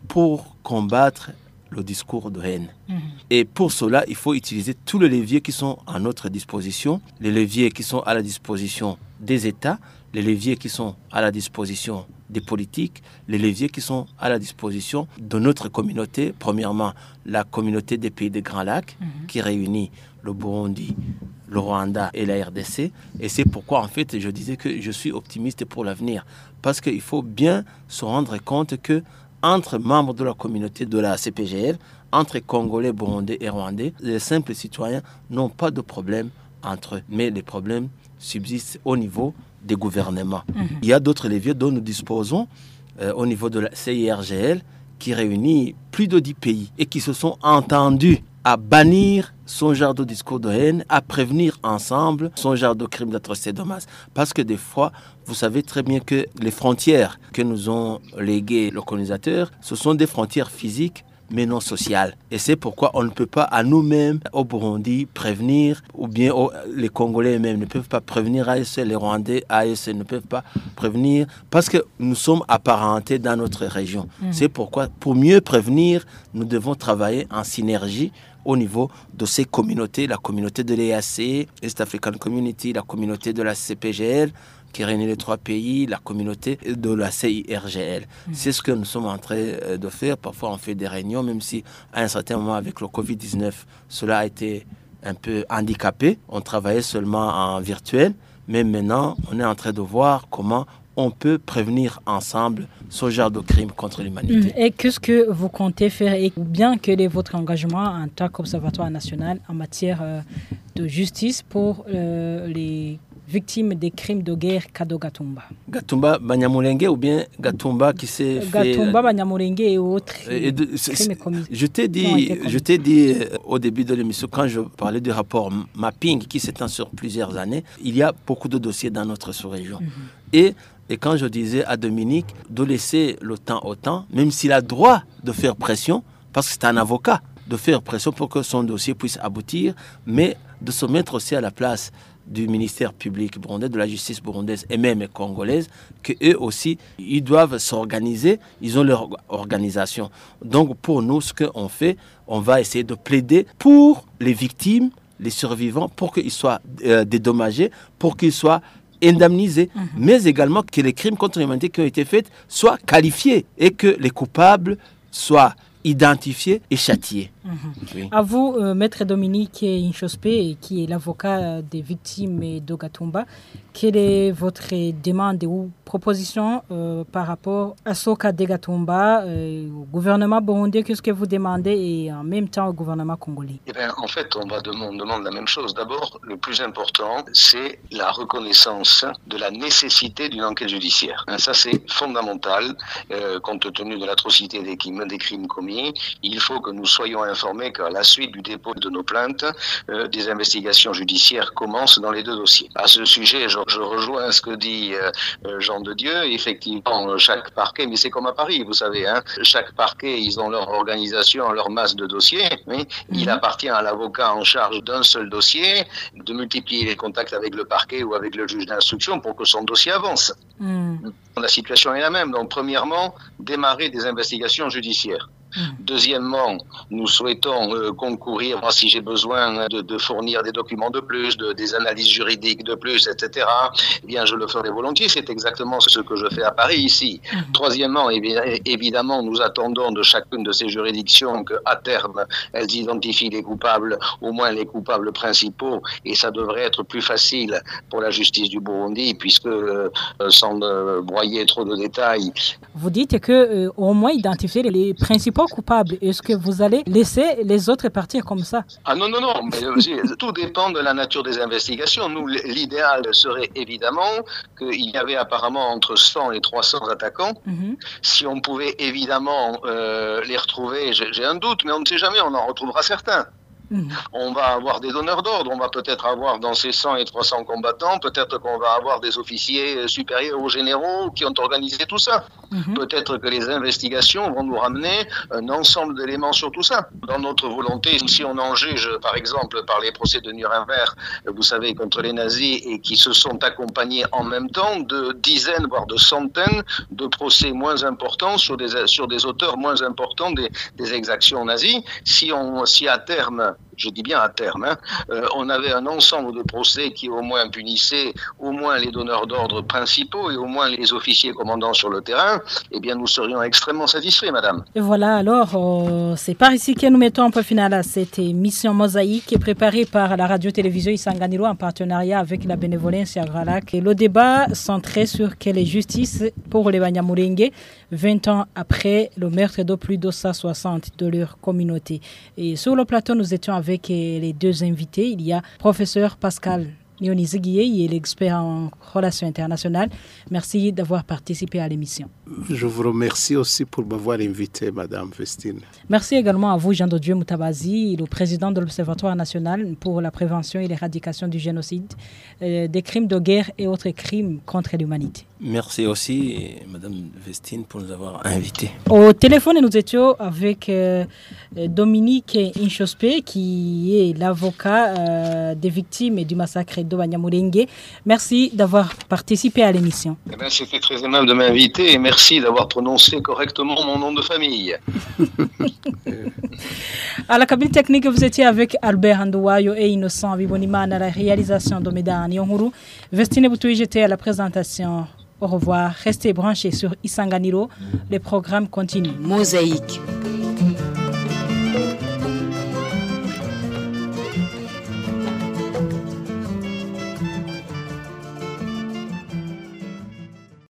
pour combattre le discours de haine. Mhm. Et pour cela, il faut utiliser tous les leviers qui sont à notre disposition, les leviers qui sont à la disposition des États, les leviers qui sont à la disposition des politiques, les leviers qui sont à la disposition de notre communauté. Premièrement, la communauté des pays des Grands Lacs, mm-hmm. qui réunit le Burundi, le Rwanda et la R D C. Et c'est pourquoi, en fait, je disais que je suis optimiste pour l'avenir. Parce qu'il faut bien se rendre compte que entre membres de la communauté de la C P G L, entre Congolais, Burundais et Rwandais, les simples citoyens n'ont pas de problème entre eux. Mais les problèmes subsistent au niveau des gouvernements. Mmh. Il y a d'autres leviers dont nous disposons euh, au niveau de la C I R G L qui réunit plus de dix pays et qui se sont entendus à bannir son genre de discours de haine, à prévenir ensemble son genre de crimes d'atrocité de masse. Parce que des fois, vous savez très bien que les frontières que nous ont léguées les colonisateurs, ce sont des frontières physiques mais non sociales. Et c'est pourquoi on ne peut pas à nous-mêmes, au Burundi, prévenir, ou bien au, les Congolais eux-mêmes ne peuvent pas prévenir A S, les Rwandais A S ne peuvent pas prévenir, parce que nous sommes apparentés dans notre région. Mmh. C'est pourquoi, pour mieux prévenir, nous devons travailler en synergie au niveau de ces communautés, la communauté de l'E A C, East African Community, la communauté de la C P G L, qui réunit les trois pays, la communauté de la C I R G L. Mmh. C'est ce que nous sommes en train de faire. Parfois, on fait des réunions, même si à un certain moment, avec le covid dix-neuf, cela a été un peu handicapé. On travaillait seulement en virtuel, mais maintenant, on est en train de voir comment on peut prévenir ensemble ce genre de crimes contre l'humanité. Et qu'est-ce que vous comptez faire, et bien quel est votre engagement en tant qu'Observatoire national en matière euh, de justice pour euh, les victimes des crimes de guerre Kado Gatumba? Gatumba Banyamulenge ou bien Gatumba qui s'est fait... Gatumba, Banyamulenge et autres et de, crimes commis. Je t'ai dit, je t'ai dit euh, au début de l'émission, quand je parlais du rapport mapping qui s'étend sur plusieurs années, il y a beaucoup de dossiers dans notre sous-région. Mm-hmm. Et Et quand je disais à Dominique de laisser le temps au temps, même s'il a droit de faire pression, parce que c'est un avocat, de faire pression pour que son dossier puisse aboutir, mais de se mettre aussi à la place du ministère public burundais, de la justice burundaise et même congolaise, qu'eux aussi, ils doivent s'organiser, ils ont leur organisation. Donc pour nous, ce qu'on fait, on va essayer de plaider pour les victimes, les survivants, pour qu'ils soient euh, dédommagés, pour qu'ils soient indemnisés, mmh. mais également que les crimes contre l'humanité qui ont été faits soient qualifiés et que les coupables soient identifiés et châtiés. Mmh. Oui. À vous, euh, Maître Dominique Inchospé, qui est l'avocat des victimes de Gatumba, quelle est votre demande ou proposition euh, par rapport à ce cas de Gatumba, euh, au gouvernement burundais? Qu'est-ce que vous demandez, et en même temps au gouvernement congolais? Eh bien, en fait, on, va demander, on demande la même chose. D'abord, le plus important, c'est la reconnaissance de la nécessité d'une enquête judiciaire. Ça, c'est fondamental, euh, compte tenu de l'atrocité des, des crimes commis. Il faut que nous soyons informés qu'à la suite du dépôt de nos plaintes, euh, des investigations judiciaires commencent dans les deux dossiers. À ce sujet, je, je rejoins ce que dit euh, Jean de Dieu. Effectivement, chaque parquet, mais c'est comme à Paris, vous savez, hein, chaque parquet, ils ont leur organisation, leur masse de dossiers. Oui. Il mmh. appartient à l'avocat en charge d'un seul dossier de multiplier les contacts avec le parquet ou avec le juge d'instruction pour que son dossier avance. Mmh. La situation est la même. Donc, premièrement, démarrer des investigations judiciaires. Mmh. Deuxièmement, nous souhaitons euh, concourir, moi, si j'ai besoin de, de fournir des documents de plus, de, des analyses juridiques de plus, et cetera, eh bien, je le ferai volontiers. C'est exactement ce que je fais à Paris, ici. Mmh. Troisièmement, évidemment, nous attendons de chacune de ces juridictions qu'à terme, elles identifient les coupables, au moins les coupables principaux, et ça devrait être plus facile pour la justice du Burundi, puisque, euh, sans euh, broyer trop de détails... Vous dites que euh, au moins identifier les principaux coupables. Est-ce que vous allez laisser les autres partir comme ça? Ah non, non, non. Mais, tout dépend de la nature des investigations. Nous, l'idéal serait évidemment qu'il y avait apparemment entre cent et trois cents attaquants. Mm-hmm. Si on pouvait évidemment euh, les retrouver, j'ai, j'ai un doute, mais on ne sait jamais, on en retrouvera certains. Mmh. On va avoir des donneurs d'ordre, on va peut-être avoir dans ces cent et trois cents combattants, peut-être qu'on va avoir des officiers supérieurs aux généraux qui ont organisé tout ça. Mmh. Peut-être que les investigations vont nous ramener un ensemble d'éléments sur tout ça. Dans notre volonté, si on en juge par exemple par les procès de Nuremberg, vous savez, contre les nazis, et qui se sont accompagnés en même temps de dizaines, voire de centaines de procès moins importants sur des, sur des auteurs moins importants des, des exactions nazies, si, on, si à terme, je dis bien à terme, hein, euh, on avait un ensemble de procès qui au moins punissaient au moins les donneurs d'ordre principaux et au moins les officiers commandants sur le terrain, eh bien nous serions extrêmement satisfaits, madame. Et voilà, alors, euh, c'est par ici que nous mettons un peu final à cette émission Mosaïque préparée par la radio-télévision Isanganiro en partenariat avec la bénévolence Agralac. Et le débat centré sur quelle est justice pour les Banyamulenge vingt ans après le meurtre de plus de cent soixante de leur communauté. Et sur le plateau, nous étions avec les deux invités. Il y a professeur Pascal Nioniziguié, il est l'expert en relations internationales. Merci d'avoir participé à l'émission. Je vous remercie aussi pour m'avoir invité, Madame Vestine. Merci également à vous, Jean de Dieu Moutabazi, le président de l'Observatoire national pour la prévention et l'éradication du génocide, euh, des crimes de guerre et autres crimes contre l'humanité. Merci aussi, Madame Vestine, pour nous avoir invités. Au téléphone, nous étions avec euh, Dominique Inchospé, qui est l'avocat euh, des victimes et du massacre de Banyamulenge. Merci d'avoir participé à l'émission. Eh bien, c'était très aimable de m'inviter et merci d'avoir prononcé correctement mon nom de famille. À la cabine technique, vous étiez avec Albert Handouayo et Innocent Vibonimana à la réalisation de Médan Nyonguru. Vestine Boutouy, j'étais à la présentation. Au revoir. Restez branchés sur Isanganiro. Les programmes continuent. Mosaïque.